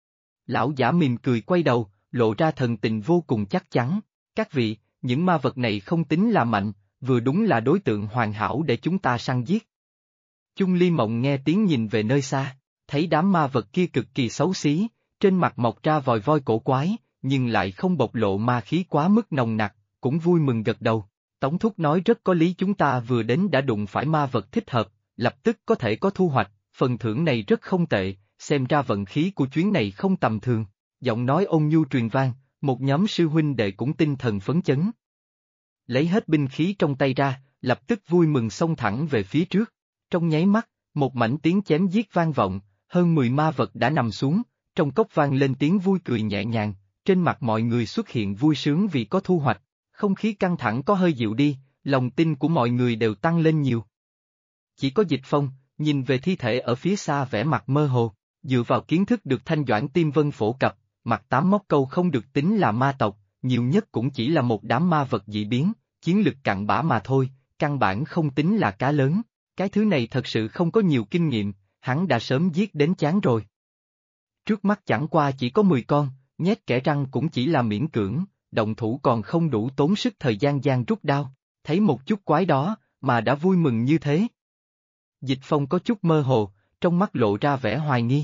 Lão giả mỉm cười quay đầu, lộ ra thần tình vô cùng chắc chắn. Các vị, những ma vật này không tính là mạnh, vừa đúng là đối tượng hoàn hảo để chúng ta săn giết. Chung Ly Mộng nghe tiếng nhìn về nơi xa, thấy đám ma vật kia cực kỳ xấu xí, trên mặt mọc ra vòi voi cổ quái, nhưng lại không bộc lộ ma khí quá mức nồng nặc, cũng vui mừng gật đầu. Tống Thúc nói rất có lý, chúng ta vừa đến đã đụng phải ma vật thích hợp, lập tức có thể có thu hoạch, phần thưởng này rất không tệ, xem ra vận khí của chuyến này không tầm thường. Giọng nói ôn nhu truyền vang, một nhóm sư huynh đệ cũng tinh thần phấn chấn. Lấy hết binh khí trong tay ra, lập tức vui mừng xông thẳng về phía trước. Trong nháy mắt, một mảnh tiếng chém giết vang vọng, hơn 10 ma vật đã nằm xuống, trong cốc vang lên tiếng vui cười nhẹ nhàng, trên mặt mọi người xuất hiện vui sướng vì có thu hoạch, không khí căng thẳng có hơi dịu đi, lòng tin của mọi người đều tăng lên nhiều. Chỉ có Dịch Phong, nhìn về thi thể ở phía xa vẻ mặt mơ hồ, dựa vào kiến thức được Thanh Doãn Tiêm Vân phổ cập, mặt tám móc câu không được tính là ma tộc, nhiều nhất cũng chỉ là một đám ma vật dị biến, chiến lực cặn bã mà thôi, căn bản không tính là cá lớn. Cái thứ này thật sự không có nhiều kinh nghiệm, hắn đã sớm giết đến chán rồi. Trước mắt chẳng qua chỉ có 10 con, nhét kẽ răng cũng chỉ là miễn cưỡng, động thủ còn không đủ tốn sức thời gian rút đao, thấy một chút quái đó, mà đã vui mừng như thế. Dịch Phong có chút mơ hồ, trong mắt lộ ra vẻ hoài nghi.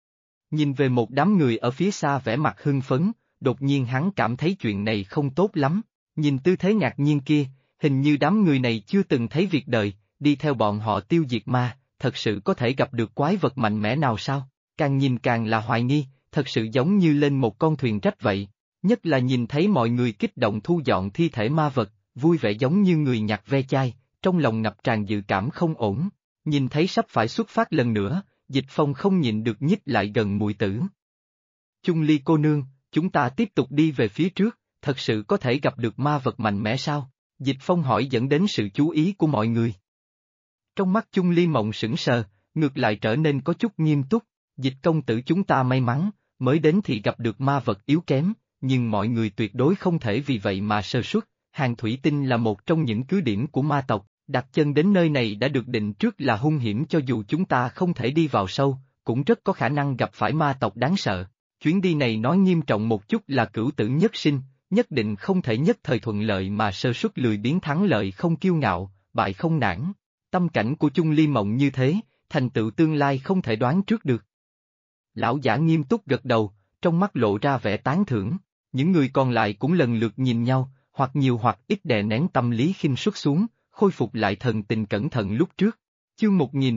Nhìn về một đám người ở phía xa vẻ mặt hưng phấn, đột nhiên hắn cảm thấy chuyện này không tốt lắm, nhìn tư thế ngạc nhiên kia, hình như đám người này chưa từng thấy việc đời, đi theo bọn họ tiêu diệt ma, thật sự có thể gặp được quái vật mạnh mẽ nào sao? Càng nhìn càng là hoài nghi, thật sự giống như lên một con thuyền rách vậy, nhất là nhìn thấy mọi người kích động thu dọn thi thể ma vật, vui vẻ giống như người nhặt ve chai, trong lòng ngập tràn dự cảm không ổn, nhìn thấy sắp phải xuất phát lần nữa, Dịch Phong không nhịn được nhích lại gần muội tử. Chung Ly cô nương, chúng ta tiếp tục đi về phía trước, thật sự có thể gặp được ma vật mạnh mẽ sao? Dịch Phong hỏi dẫn đến sự chú ý của mọi người. Trong mắt Chung Ly Mộng sững sờ, ngược lại trở nên có chút nghiêm túc, Dịch công tử chúng ta may mắn, mới đến thì gặp được ma vật yếu kém, nhưng mọi người tuyệt đối không thể vì vậy mà sơ suất, Hàn Thủy Tinh là một trong những cứ điểm của ma tộc, đặt chân đến nơi này đã được định trước là hung hiểm, cho dù chúng ta không thể đi vào sâu, cũng rất có khả năng gặp phải ma tộc đáng sợ. Chuyến đi này nói nghiêm trọng một chút là cửu tử nhất sinh, nhất định không thể nhất thời thuận lợi mà sơ suất lười biếng, thắng lợi không kiêu ngạo, bại không nản. Tâm cảnh của Chung Ly Mộng như thế, thành tựu tương lai không thể đoán trước được. Lão giả nghiêm túc gật đầu, trong mắt lộ ra vẻ tán thưởng, những người còn lại cũng lần lượt nhìn nhau, hoặc nhiều hoặc ít đè nén tâm lý khinh suất xuống, khôi phục lại thần tình cẩn thận lúc trước. Chương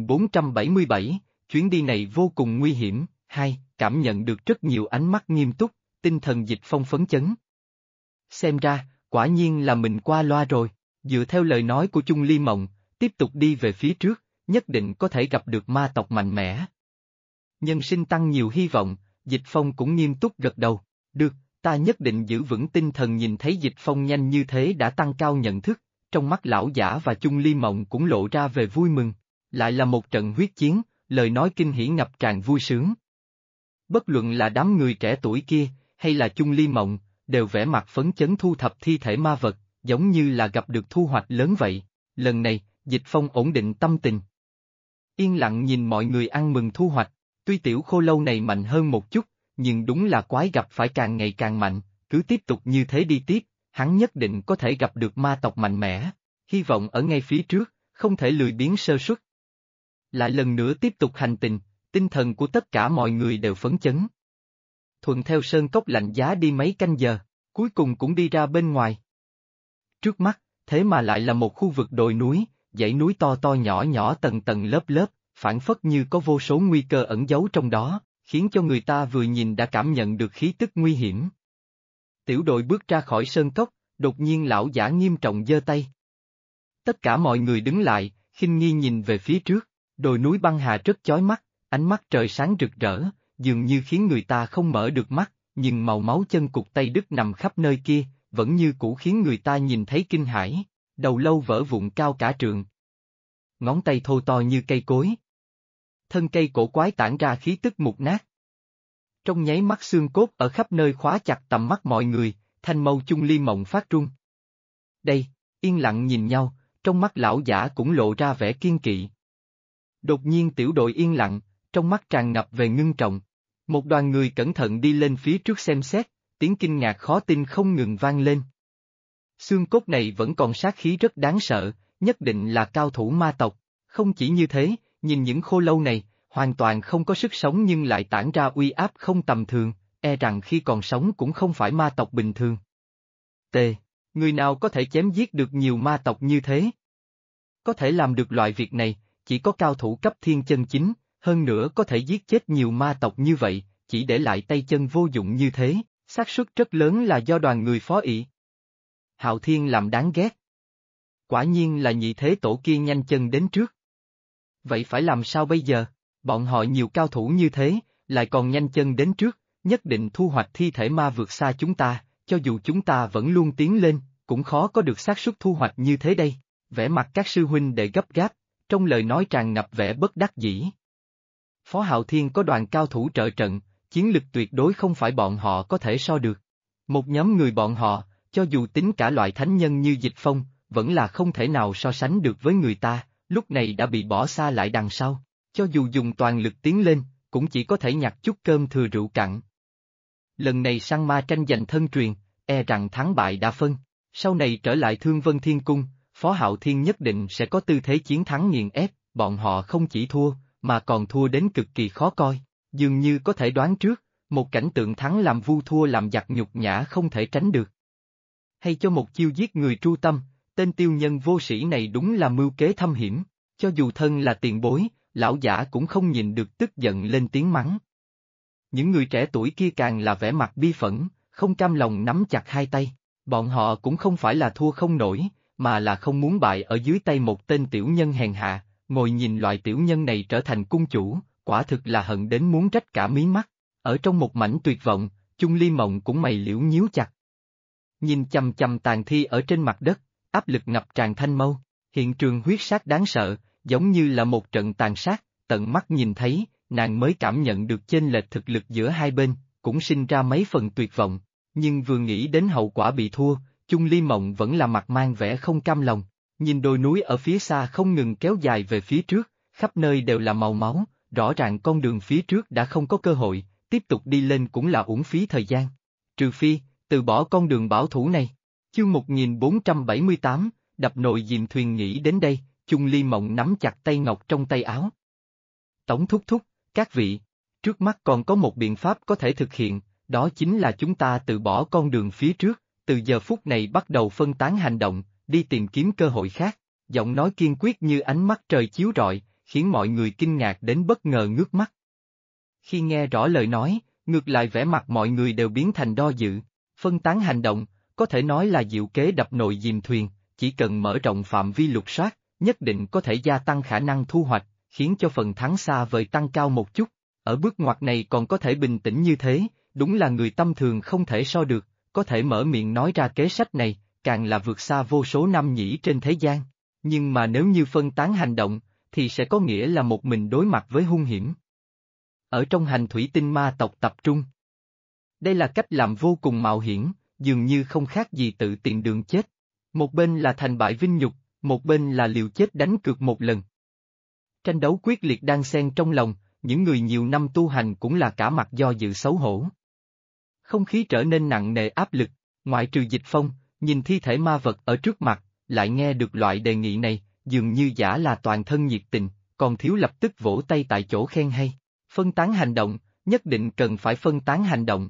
1477, chuyến đi này vô cùng nguy hiểm, cảm nhận được rất nhiều ánh mắt nghiêm túc, tinh thần Dịch Phong phấn chấn. Xem ra, quả nhiên là mình qua loa rồi, dựa theo lời nói của Chung Ly Mộng, tiếp tục đi về phía trước, nhất định có thể gặp được ma tộc mạnh mẽ. Nhân sinh tăng nhiều hy vọng, Dịch Phong cũng nghiêm túc gật đầu, được, ta nhất định giữ vững tinh thần. Nhìn thấy Dịch Phong nhanh như thế đã tăng cao nhận thức, trong mắt lão giả và Chung Ly Mộng cũng lộ ra về vui mừng, lại là một trận huyết chiến, lời nói kinh hỉ ngập tràn vui sướng. Bất luận là đám người trẻ tuổi kia, hay là Chung Ly Mộng, đều vẻ mặt phấn chấn thu thập thi thể ma vật, giống như là gặp được thu hoạch lớn vậy. Lần này, Dịch Phong ổn định tâm tình. Yên lặng nhìn mọi người ăn mừng thu hoạch, tuy tiểu khô lâu này mạnh hơn một chút, nhưng đúng là quái gặp phải càng ngày càng mạnh, cứ tiếp tục như thế đi tiếp, hắn nhất định có thể gặp được ma tộc mạnh mẽ, hy vọng ở ngay phía trước, không thể lười biếng sơ suất. Lại lần nữa tiếp tục hành trình, tinh thần của tất cả mọi người đều phấn chấn. Thuận theo sơn cốc lạnh giá đi mấy canh giờ, cuối cùng cũng đi ra bên ngoài. Trước mắt, thế mà lại là một khu vực đồi núi, dãy núi to to nhỏ nhỏ tầng tầng lớp lớp, phảng phất như có vô số nguy cơ ẩn giấu trong đó, khiến cho người ta vừa nhìn đã cảm nhận được khí tức nguy hiểm. Tiểu đội bước ra khỏi sơn cốc, đột nhiên lão giả nghiêm trọng giơ tay. Tất cả mọi người đứng lại, khinh nghi nhìn về phía trước, đồi núi băng hà rất chói mắt, ánh mắt trời sáng rực rỡ, dường như khiến người ta không mở được mắt, nhưng màu máu chân cụt tay đứt nằm khắp nơi kia, vẫn như cũ khiến người ta nhìn thấy kinh hãi, đầu lâu vỡ vụn cao cả trượng. Ngón tay thô to như cây cối. Thân cây cổ quái tản ra khí tức mục nát. Trong nháy mắt xương cốt ở khắp nơi khóa chặt tầm mắt mọi người, thanh mâu chung ly mộng phát run. Đây, yên lặng nhìn nhau, trong mắt lão giả cũng lộ ra vẻ kiên kỵ. Đột nhiên tiểu đội yên lặng, trong mắt tràn ngập về ngưng trọng. Một đoàn người cẩn thận đi lên phía trước xem xét, tiếng kinh ngạc khó tin không ngừng vang lên. Xương cốt này vẫn còn sát khí rất đáng sợ, nhất định là cao thủ ma tộc. Không chỉ như thế, nhìn những khô lâu này, hoàn toàn không có sức sống nhưng lại tản ra uy áp không tầm thường, e rằng khi còn sống cũng không phải ma tộc bình thường. T. Người nào có thể chém giết được nhiều ma tộc như thế? Có thể làm được loại việc này, chỉ có cao thủ cấp thiên chân chính, hơn nữa có thể giết chết nhiều ma tộc như vậy, chỉ để lại tay chân vô dụng như thế, xác suất rất lớn là do đoàn người phó ỷ. Hạo Thiên làm đáng ghét. Quả nhiên là nhị thế tổ kia nhanh chân đến trước. Vậy phải làm sao bây giờ? Bọn họ nhiều cao thủ như thế, lại còn nhanh chân đến trước, nhất định thu hoạch thi thể ma vượt xa chúng ta, cho dù chúng ta vẫn luôn tiến lên, cũng khó có được xác suất thu hoạch như thế đây. Vẻ mặt các sư huynh đệ gấp gáp, trong lời nói tràn ngập vẻ bất đắc dĩ. Phó Hạo Thiên có đoàn cao thủ trợ trận, chiến lực tuyệt đối không phải bọn họ có thể so được. Một nhóm người bọn họ, cho dù tính cả loại thánh nhân như Dịch Phong, vẫn là không thể nào so sánh được với người ta, lúc này đã bị bỏ xa lại đằng sau. Cho dù dùng toàn lực tiến lên, cũng chỉ có thể nhặt chút cơm thừa rượu cặn. Lần này săn ma tranh giành thân truyền, e rằng thắng bại đã phân. Sau này trở lại Thương Vân Thiên Cung, Phó Hạo Thiên nhất định sẽ có tư thế chiến thắng nghiền ép, bọn họ không chỉ thua, mà còn thua đến cực kỳ khó coi. Dường như có thể đoán trước, một cảnh tượng thắng làm vu thua làm giặc nhục nhã không thể tránh được. Hay cho một chiêu giết người tru tâm, tên tiêu nhân vô sĩ này đúng là mưu kế thâm hiểm, cho dù thân là tiền bối, lão giả cũng không nhìn được tức giận lên tiếng mắng. Những người trẻ tuổi kia càng là vẻ mặt bi phẫn, không cam lòng nắm chặt hai tay, bọn họ cũng không phải là thua không nổi, mà là không muốn bại ở dưới tay một tên tiểu nhân hèn hạ, ngồi nhìn loại tiểu nhân này trở thành cung chủ, quả thực là hận đến muốn rách cả mí mắt. Ở trong một mảnh tuyệt vọng, Chung Ly Mộng cũng mày liễu nhíu chặt. Nhìn chằm chằm tàn thi ở trên mặt đất, áp lực ngập tràn thanh mâu, hiện trường huyết sát đáng sợ, giống như là một trận tàn sát, tận mắt nhìn thấy, nàng mới cảm nhận được chênh lệch thực lực giữa hai bên, cũng sinh ra mấy phần tuyệt vọng, nhưng vừa nghĩ đến hậu quả bị thua, Chung Ly Mộng vẫn là mặt mang vẻ không cam lòng, nhìn đồi núi ở phía xa không ngừng kéo dài về phía trước, khắp nơi đều là màu máu, rõ ràng con đường phía trước đã không có cơ hội, tiếp tục đi lên cũng là uổng phí thời gian. Trừ phi, từ bỏ con đường bảo thủ này. Chương 1478, đập nội diệm thuyền nghĩ đến đây, Chung Ly Mộng nắm chặt tay ngọc trong tay áo. Tống thúc thúc, các vị, trước mắt còn có một biện pháp có thể thực hiện, đó chính là chúng ta từ bỏ con đường phía trước, từ giờ phút này bắt đầu phân tán hành động, đi tìm kiếm cơ hội khác. Giọng nói kiên quyết như ánh mắt trời chiếu rọi, khiến mọi người kinh ngạc đến bất ngờ ngước mắt. Khi nghe rõ lời nói, ngược lại vẻ mặt mọi người đều biến thành do dự, phân tán hành động, có thể nói là diệu kế đập nội diệm thuyền, chỉ cần mở rộng phạm vi lục soát, nhất định có thể gia tăng khả năng thu hoạch, khiến cho phần thắng xa vời tăng cao một chút. Ở bước ngoặt này còn có thể bình tĩnh như thế, đúng là người tâm thường không thể so được, có thể mở miệng nói ra kế sách này, càng là vượt xa vô số năm nhỉ trên thế gian. Nhưng mà nếu như phân tán hành động, thì sẽ có nghĩa là một mình đối mặt với hung hiểm. Ở trong hành thủy tinh ma tộc tập trung. Đây là cách làm vô cùng mạo hiểm, dường như không khác gì tự tiện đường chết. Một bên là thành bại vinh nhục, một bên là liều chết đánh cược một lần. Tranh đấu quyết liệt đang xen trong lòng, những người nhiều năm tu hành cũng là cả mặt do dự xấu hổ. Không khí trở nên nặng nề áp lực, ngoại trừ Dịch Phong, nhìn thi thể ma vật ở trước mặt, lại nghe được loại đề nghị này, dường như giả là toàn thân nhiệt tình, còn thiếu lập tức vỗ tay tại chỗ khen hay. Phân tán hành động, nhất định cần phải phân tán hành động.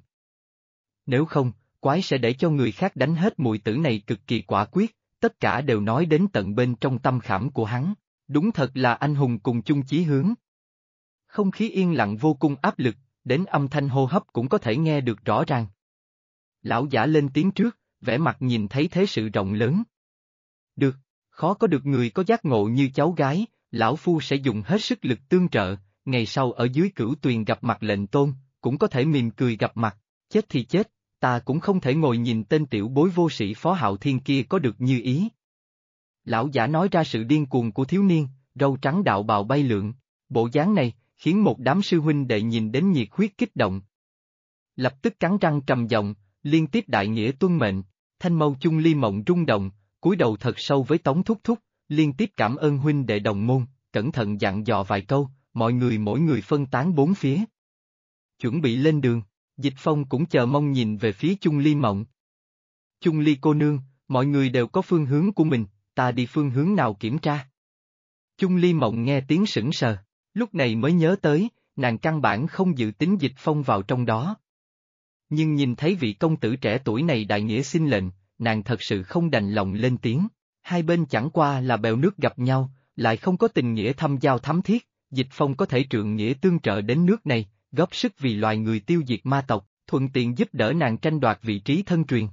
Nếu không, quái sẽ để cho người khác đánh hết mùi tử này cực kỳ quả quyết, tất cả đều nói đến tận bên trong tâm khảm của hắn, đúng thật là anh hùng cùng chung chí hướng. Không khí yên lặng vô cùng áp lực, đến âm thanh hô hấp cũng có thể nghe được rõ ràng. Lão giả lên tiếng trước, vẻ mặt nhìn thấy thế sự rộng lớn. Được, khó có được người có giác ngộ như cháu gái, lão phu sẽ dùng hết sức lực tương trợ, ngày sau ở dưới Cửu Tuyền gặp mặt lệnh tôn, cũng có thể mỉm cười gặp mặt, chết thì chết, ta cũng không thể ngồi nhìn tên tiểu bối vô sĩ Phó Hạo Thiên kia có được như ý. Lão giả nói ra sự điên cuồng của thiếu niên, râu trắng đạo bào bay lượn, bộ dáng này, khiến một đám sư huynh đệ nhìn đến nhiệt huyết kích động. Lập tức cắn răng trầm giọng, liên tiếp đại nghĩa tuân mệnh, thanh mâu chung ly mộng rung động, cúi đầu thật sâu với Tống Thúc Thúc, liên tiếp cảm ơn huynh đệ đồng môn, cẩn thận dặn dò vài câu, mọi người mỗi người phân tán bốn phía. Chuẩn bị lên đường, Dịch Phong cũng chờ mong nhìn về phía Chung Ly Mộng. Chung Ly cô nương, mọi người đều có phương hướng của mình, ta đi phương hướng nào kiểm tra? Chung Ly Mộng nghe tiếng sững sờ, lúc này mới nhớ tới, nàng căn bản không dự tính Dịch Phong vào trong đó. Nhưng nhìn thấy vị công tử trẻ tuổi này đại nghĩa xin lệnh, nàng thật sự không đành lòng lên tiếng. Hai bên chẳng qua là bèo nước gặp nhau, lại không có tình nghĩa thâm giao thắm thiết, Dịch Phong có thể trượng nghĩa tương trợ đến nước này, góp sức vì loài người tiêu diệt ma tộc, thuận tiện giúp đỡ nàng tranh đoạt vị trí thân truyền.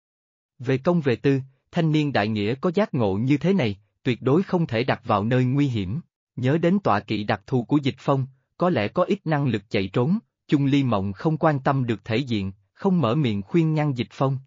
Về công về tư, thanh niên đại nghĩa có giác ngộ như thế này, tuyệt đối không thể đặt vào nơi nguy hiểm. Nhớ đến tọa kỵ đặc thù của Dịch Phong, có lẽ có ít năng lực chạy trốn, Chung Ly Mộng không quan tâm được thể diện, không mở miệng khuyên ngăn Dịch Phong.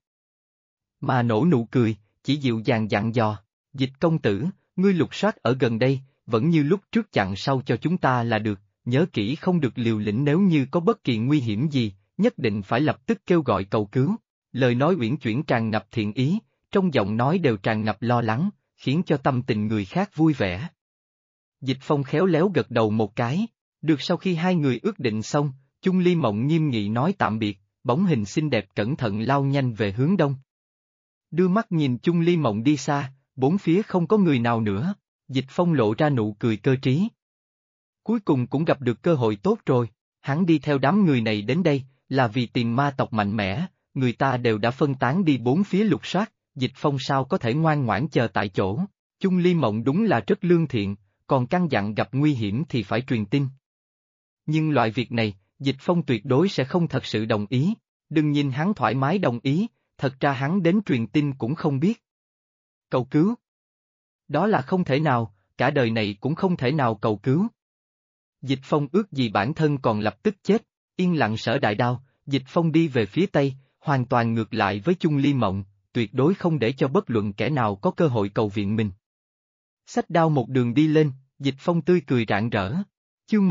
Mà nổ nụ cười, chỉ dịu dàng dặn dò, Dịch công tử, ngươi lục soát ở gần đây, vẫn như lúc trước chặn sau cho chúng ta là được, nhớ kỹ không được liều lĩnh nếu như có bất kỳ nguy hiểm gì, nhất định phải lập tức kêu gọi cầu cứu. Lời nói uyển chuyển tràn ngập thiện ý, trong giọng nói đều tràn ngập lo lắng, khiến cho tâm tình người khác vui vẻ. Dịch Phong khéo léo gật đầu một cái, được sau khi hai người ước định xong, Chung Ly Mộng nghiêm nghị nói tạm biệt, bóng hình xinh đẹp cẩn thận lao nhanh về hướng đông. Đưa mắt nhìn Chung Ly Mộng đi xa, bốn phía không có người nào nữa, Dịch Phong lộ ra nụ cười cơ trí. Cuối cùng cũng gặp được cơ hội tốt rồi, hắn đi theo đám người này đến đây, là vì tìm ma tộc mạnh mẽ, người ta đều đã phân tán đi bốn phía lục soát, Dịch Phong sao có thể ngoan ngoãn chờ tại chỗ. Chung Ly Mộng đúng là rất lương thiện, còn căn dặn gặp nguy hiểm thì phải truyền tin. Nhưng loại việc này, Dịch Phong tuyệt đối sẽ không thật sự đồng ý, đừng nhìn hắn thoải mái đồng ý, thật ra hắn đến truyền tin cũng không biết. Cầu cứu. Đó là không thể nào, cả đời này cũng không thể nào cầu cứu. Dịch Phong ước gì bản thân còn lập tức chết, yên lặng sở đại đao, Dịch Phong đi về phía tây, hoàn toàn ngược lại với Chung Ly Mộng, tuyệt đối không để cho bất luận kẻ nào có cơ hội cầu viện mình. Xách đao một đường đi lên, Dịch Phong tươi cười rạng rỡ. Chương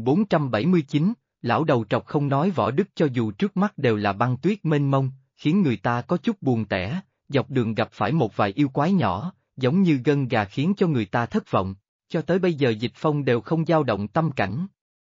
1479, lão đầu trọc không nói võ đức cho dù trước mắt đều là băng tuyết mênh mông, khiến người ta có chút buồn tẻ, dọc đường gặp phải một vài yêu quái nhỏ, giống như gân gà khiến cho người ta thất vọng, cho tới bây giờ Dịch Phong đều không dao động tâm cảnh.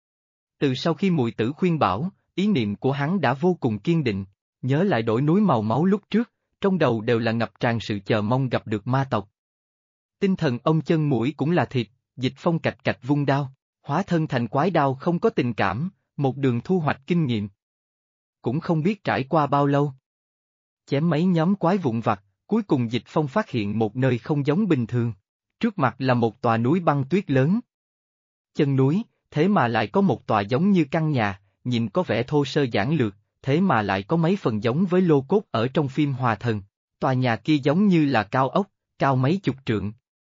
Từ sau khi muội tử khuyên bảo, ý niệm của hắn đã vô cùng kiên định, nhớ lại đổi núi màu máu lúc trước, trong đầu đều là ngập tràn sự chờ mong gặp được ma tộc. Tinh thần ông chân mũi cũng là thịt, Dịch Phong cạch cạch vung đao, hóa thân thành quái đao không có tình cảm, một đường thu hoạch kinh nghiệm. Cũng không biết trải qua bao lâu. Chém mấy nhóm quái vụn vặt, cuối cùng Dịch Phong phát hiện một nơi không giống bình thường. Trước mặt là một tòa núi băng tuyết lớn. Chân núi, thế mà lại có một tòa giống như căn nhà, nhìn có vẻ thô sơ giản lược, thế mà lại có mấy phần giống với lô cốt ở trong phim Hòa Thần. Tòa nhà kia giống như là cao ốc, cao mấy chục trượng.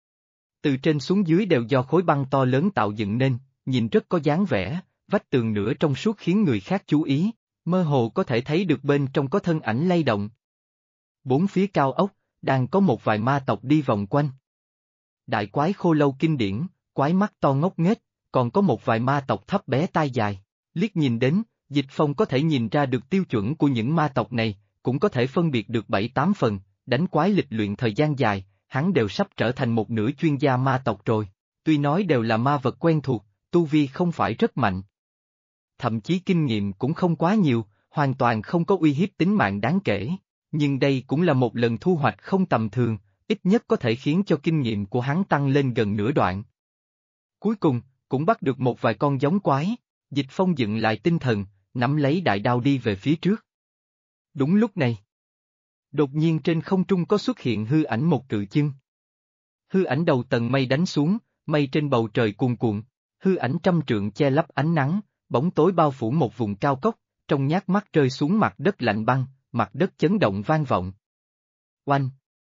Từ trên xuống dưới đều do khối băng to lớn tạo dựng nên, nhìn rất có dáng vẻ, vách tường nửa trong suốt khiến người khác chú ý, mơ hồ có thể thấy được bên trong có thân ảnh lay động. Bốn phía cao ốc, đang có một vài ma tộc đi vòng quanh. Đại quái khô lâu kinh điển, quái mắt to ngốc nghếch, còn có một vài ma tộc thấp bé tai dài. Liếc nhìn đến, Dịch Phong có thể nhìn ra được tiêu chuẩn của những ma tộc này, cũng có thể phân biệt được 7-8 phần, đánh quái lịch luyện thời gian dài, hắn đều sắp trở thành một nửa chuyên gia ma tộc rồi. Tuy nói đều là ma vật quen thuộc, tu vi không phải rất mạnh. Thậm chí kinh nghiệm cũng không quá nhiều, hoàn toàn không có uy hiếp tính mạng đáng kể. Nhưng đây cũng là một lần thu hoạch không tầm thường, ít nhất có thể khiến cho kinh nghiệm của hắn tăng lên gần nửa đoạn. Cuối cùng, cũng bắt được một vài con giống quái, Dịch Phong dựng lại tinh thần, nắm lấy đại đao đi về phía trước. Đúng lúc này, đột nhiên trên không trung có xuất hiện hư ảnh một cự chương. Hư ảnh đầu tầng mây đánh xuống, mây trên bầu trời cuồn cuộn, hư ảnh trăm trượng che lấp ánh nắng, bóng tối bao phủ một vùng cao cốc, trong nhát mắt rơi xuống mặt đất lạnh băng, mặt đất chấn động vang vọng. Oanh!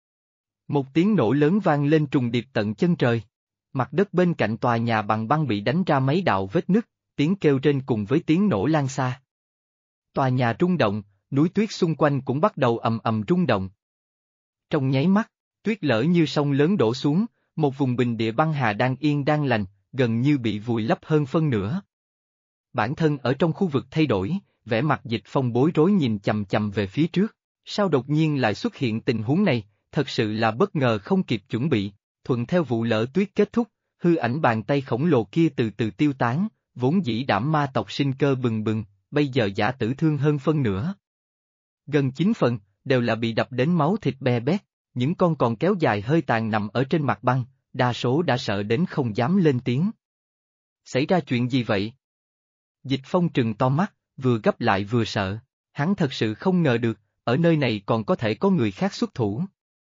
Một tiếng nổ lớn vang lên trùng điệp tận chân trời. Mặt đất bên cạnh tòa nhà bằng băng bị đánh ra mấy đạo vết nứt, tiếng kêu trên cùng với tiếng nổ lan xa. Tòa nhà rung động, núi tuyết xung quanh cũng bắt đầu ầm ầm rung động. Trong nháy mắt, tuyết lở như sông lớn đổ xuống, một vùng bình địa băng hà đang yên đang lành, gần như bị vùi lấp hơn phân nửa. Bản thân ở trong khu vực thay đổi, vẻ mặt Dịch Phong bối rối nhìn chằm chằm về phía trước. Sao đột nhiên lại xuất hiện tình huống này, thật sự là bất ngờ không kịp chuẩn bị. Thuận theo vụ lở tuyết kết thúc, hư ảnh bàn tay khổng lồ kia từ từ tiêu tán, vốn dĩ đảm ma tộc sinh cơ bừng bừng, bây giờ giả tử thương hơn phân nửa. Gần 9 phần, đều là bị đập đến máu thịt be bét, những con còn kéo dài hơi tàn nằm ở trên mặt băng, đa số đã sợ đến không dám lên tiếng. Xảy ra chuyện gì vậy? Dịch Phong trừng to mắt, vừa gấp lại vừa sợ, hắn thật sự không ngờ được, ở nơi này còn có thể có người khác xuất thủ.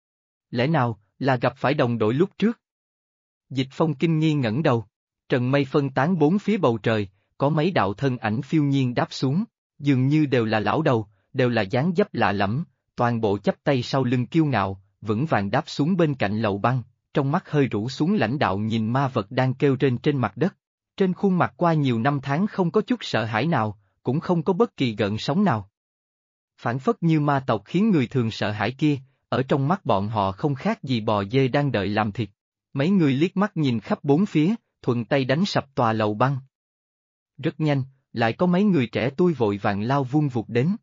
Lẽ nào, là gặp phải đồng đội lúc trước? Dịch Phong kinh nghi ngẩng đầu, trần mây phân tán bốn phía bầu trời, có mấy đạo thân ảnh phiêu nhiên đáp xuống, dường như đều là lão đầu, đều là dáng dấp lạ lẫm, toàn bộ chắp tay sau lưng kiêu ngạo, vững vàng đáp xuống bên cạnh lầu băng, trong mắt hơi rũ xuống lãnh đạo nhìn ma vật đang kêu trên mặt đất. Trên khuôn mặt qua nhiều năm tháng không có chút sợ hãi nào, cũng không có bất kỳ gợn sóng nào. Phản phất như ma tộc khiến người thường sợ hãi kia, ở trong mắt bọn họ không khác gì bò dê đang đợi làm thịt. Mấy người liếc mắt nhìn khắp bốn phía, thuận tay đánh sập tòa lầu băng. Rất nhanh, lại có mấy người trẻ tui vội vàng lao vun vụt đến.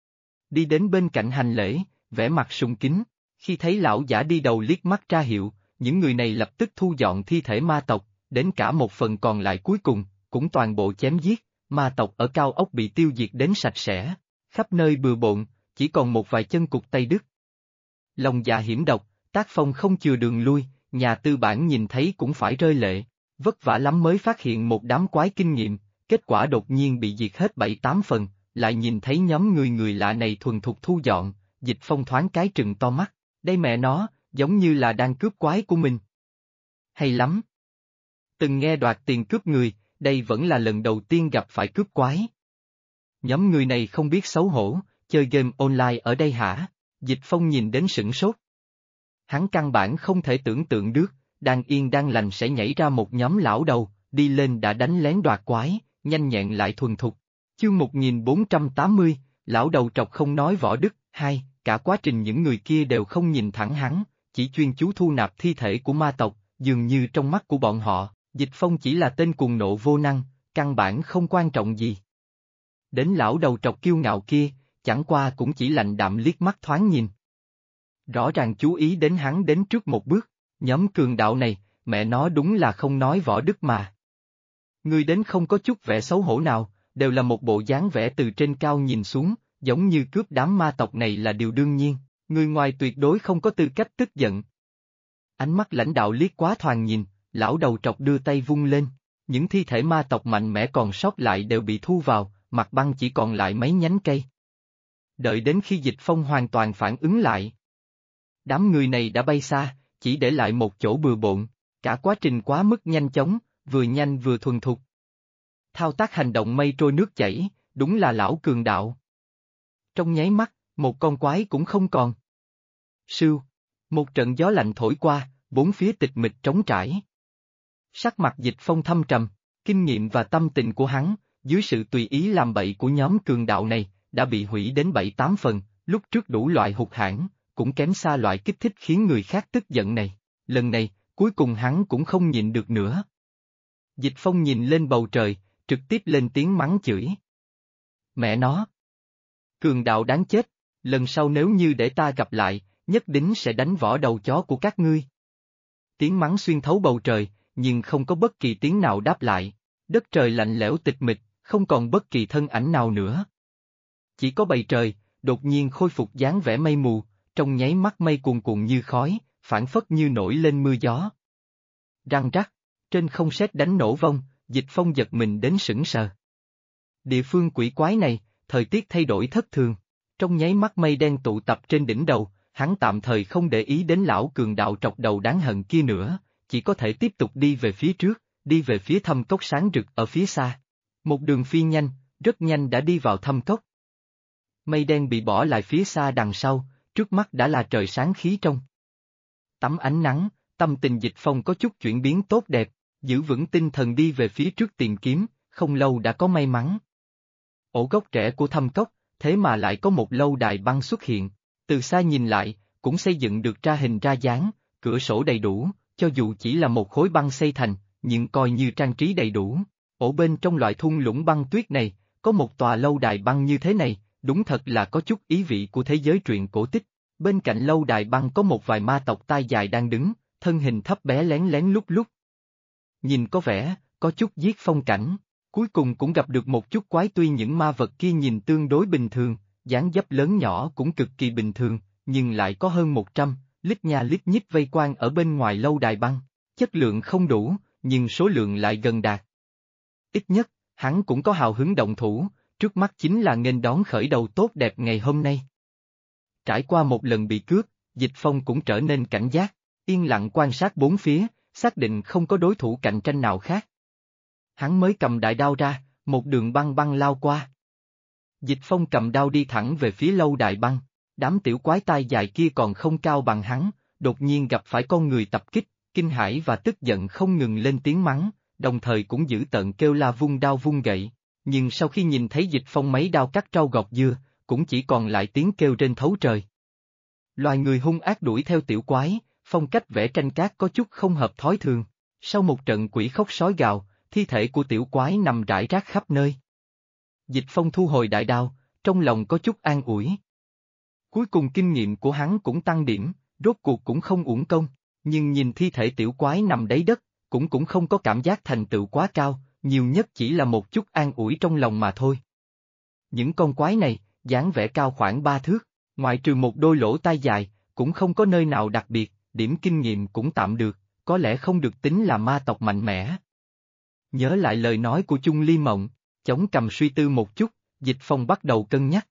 Đi đến bên cạnh hành lễ, vẻ mặt sùng kính, khi thấy lão giả đi đầu liếc mắt ra hiệu, những người này lập tức thu dọn thi thể ma tộc, đến cả một phần còn lại cuối cùng, cũng toàn bộ chém giết, ma tộc ở cao ốc bị tiêu diệt đến sạch sẽ, khắp nơi bừa bộn, chỉ còn một vài chân cụt tay đứt. Lòng dạ hiểm độc, tác phong không chừa đường lui, nhà tư bản nhìn thấy cũng phải rơi lệ, vất vả lắm mới phát hiện một đám quái kinh nghiệm, kết quả đột nhiên bị diệt hết 7-8 phần, lại nhìn thấy nhóm người lạ này thuần thục thu dọn, Dịch Phong thoáng cái trừng to mắt, đây mẹ nó, giống như là đang cướp quái của mình. Hay lắm! Từng nghe đoạt tiền cướp người, đây vẫn là lần đầu tiên gặp phải cướp quái. Nhóm người này không biết xấu hổ, chơi game online ở đây hả? Dịch Phong nhìn đến sửng sốt. Hắn căn bản không thể tưởng tượng được, đang yên đang lành sẽ nhảy ra một nhóm lão đầu, đi lên đã đánh lén đoạt quái, nhanh nhẹn lại thuần thục. Chương 1480, lão đầu trọc không nói võ đức, hai, cả quá trình những người kia đều không nhìn thẳng hắn, chỉ chuyên chú thu nạp thi thể của ma tộc, dường như trong mắt của bọn họ, Dịch Phong chỉ là tên cuồng nộ vô năng, căn bản không quan trọng gì. Đến lão đầu trọc kiêu ngạo kia, chẳng qua cũng chỉ lạnh đạm liếc mắt thoáng nhìn. Rõ ràng chú ý đến hắn đến trước một bước, nhóm cường đạo này, mẹ nó đúng là không nói võ đức mà. Người đến không có chút vẻ xấu hổ nào, đều là một bộ dáng vẻ từ trên cao nhìn xuống, giống như cướp đám ma tộc này là điều đương nhiên, người ngoài tuyệt đối không có tư cách tức giận. Ánh mắt lãnh đạo liếc quá thoáng nhìn, lão đầu trọc đưa tay vung lên, những thi thể ma tộc mạnh mẽ còn sót lại đều bị thu vào, mặt băng chỉ còn lại mấy nhánh cây. Đợi đến khi Dịch Phong hoàn toàn phản ứng lại. Đám người này đã bay xa, chỉ để lại một chỗ bừa bộn, cả quá trình quá mức nhanh chóng, vừa nhanh vừa thuần thục. Thao tác hành động mây trôi nước chảy, đúng là lão cường đạo. Trong nháy mắt, một con quái cũng không còn. Sưu, một trận gió lạnh thổi qua, bốn phía tịch mịch trống trải. Sắc mặt Dịch Phong thâm trầm, kinh nghiệm và tâm tình của hắn, dưới sự tùy ý làm bậy của nhóm cường đạo này, đã bị hủy đến 7-8 phần, lúc trước đủ loại hụt hẫng, cũng kém xa loại kích thích khiến người khác tức giận này. Lần này, cuối cùng hắn cũng không nhịn được nữa. Dịch Phong nhìn lên bầu trời, trực tiếp lên tiếng mắng chửi. Mẹ nó! Cường đạo đáng chết, lần sau nếu như để ta gặp lại, nhất định sẽ đánh vỏ đầu chó của các ngươi. Tiếng mắng xuyên thấu bầu trời, nhưng không có bất kỳ tiếng nào đáp lại, đất trời lạnh lẽo tịch mịch, không còn bất kỳ thân ảnh nào nữa. Chỉ có bầu trời, đột nhiên khôi phục dáng vẻ mây mù, trong nháy mắt mây cuồn cuộn như khói, phảng phất như nổi lên mưa gió. Răng rắc, trên không sét đánh nổ vong, Dịch Phong giật mình đến sững sờ. Địa phương quỷ quái này, thời tiết thay đổi thất thường, trong nháy mắt mây đen tụ tập trên đỉnh đầu, hắn tạm thời không để ý đến lão cường đạo trọc đầu đáng hận kia nữa, chỉ có thể tiếp tục đi về phía trước, đi về phía thâm cốc sáng rực ở phía xa. Một đường phi nhanh, rất nhanh đã đi vào thâm cốc. Mây đen bị bỏ lại phía xa đằng sau, trước mắt đã là trời sáng khí trong. Tắm ánh nắng, tâm tình Dịch Phong có chút chuyển biến tốt đẹp, giữ vững tinh thần đi về phía trước tìm kiếm, không lâu đã có may mắn. Ổ gốc rễ của thâm cốc, thế mà lại có một lâu đài băng xuất hiện, từ xa nhìn lại, cũng xây dựng được ra hình ra dáng, cửa sổ đầy đủ, cho dù chỉ là một khối băng xây thành, nhưng coi như trang trí đầy đủ. Ổ bên trong loại thung lũng băng tuyết này, có một tòa lâu đài băng như thế này, đúng thật là có chút ý vị của thế giới truyện cổ tích. Bên cạnh lâu đài băng có một vài ma tộc tai dài đang đứng, thân hình thấp bé lén lén lúc lúc. Nhìn có vẻ, có chút giết phong cảnh, cuối cùng cũng gặp được một chút quái tuy những ma vật kia nhìn tương đối bình thường, dáng dấp lớn nhỏ cũng cực kỳ bình thường, nhưng lại có hơn 100, lít nha lít nhít vây quanh ở bên ngoài lâu đài băng, chất lượng không đủ, nhưng số lượng lại gần đạt. Ít nhất, hắn cũng có hào hứng động thủ, trước mắt chính là nghênh đón khởi đầu tốt đẹp ngày hôm nay. Trải qua một lần bị cướp, Dịch Phong cũng trở nên cảnh giác, yên lặng quan sát bốn phía, xác định không có đối thủ cạnh tranh nào khác. Hắn mới cầm đại đao ra, một đường băng băng lao qua. Dịch Phong cầm đao đi thẳng về phía lâu đài băng, đám tiểu quái tai dài kia còn không cao bằng hắn, đột nhiên gặp phải con người tập kích, kinh hãi và tức giận không ngừng lên tiếng mắng, đồng thời cũng giữ tợn kêu la vung đao vung gậy, nhưng sau khi nhìn thấy Dịch Phong mấy đao cắt rau gọt dưa, cũng chỉ còn lại tiếng kêu trên thấu trời. Loài người hung ác đuổi theo tiểu quái, phong cách vẽ tranh cát có chút không hợp thói thường. Sau một trận quỷ khóc sói gào, thi thể của tiểu quái nằm rải rác khắp nơi. Dịch Phong thu hồi đại đao, trong lòng có chút an ủi. Cuối cùng kinh nghiệm của hắn cũng tăng điểm, rốt cuộc cũng không uổng công, nhưng nhìn thi thể tiểu quái nằm đáy đất, cũng không có cảm giác thành tựu quá cao, nhiều nhất chỉ là một chút an ủi trong lòng mà thôi. Những con quái này, dáng vẻ cao khoảng 3 thước, ngoại trừ một đôi lỗ tai dài, cũng không có nơi nào đặc biệt, điểm kinh nghiệm cũng tạm được, có lẽ không được tính là ma tộc mạnh mẽ. Nhớ lại lời nói của Chung Ly Mộng, chống cằm suy tư một chút, Dịch Phong bắt đầu cân nhắc.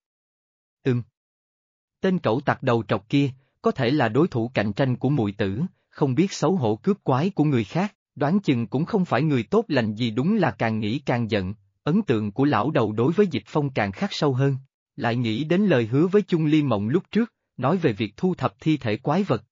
Tên cẩu tặc đầu trọc kia, có thể là đối thủ cạnh tranh của muội tử, không biết xấu hổ cướp quái của người khác, đoán chừng cũng không phải người tốt lành gì, đúng là càng nghĩ càng giận, ấn tượng của lão đầu đối với Dịch Phong càng khắc sâu hơn, lại nghĩ đến lời hứa với Chung Ly Mộng lúc trước, nói về việc thu thập thi thể quái vật,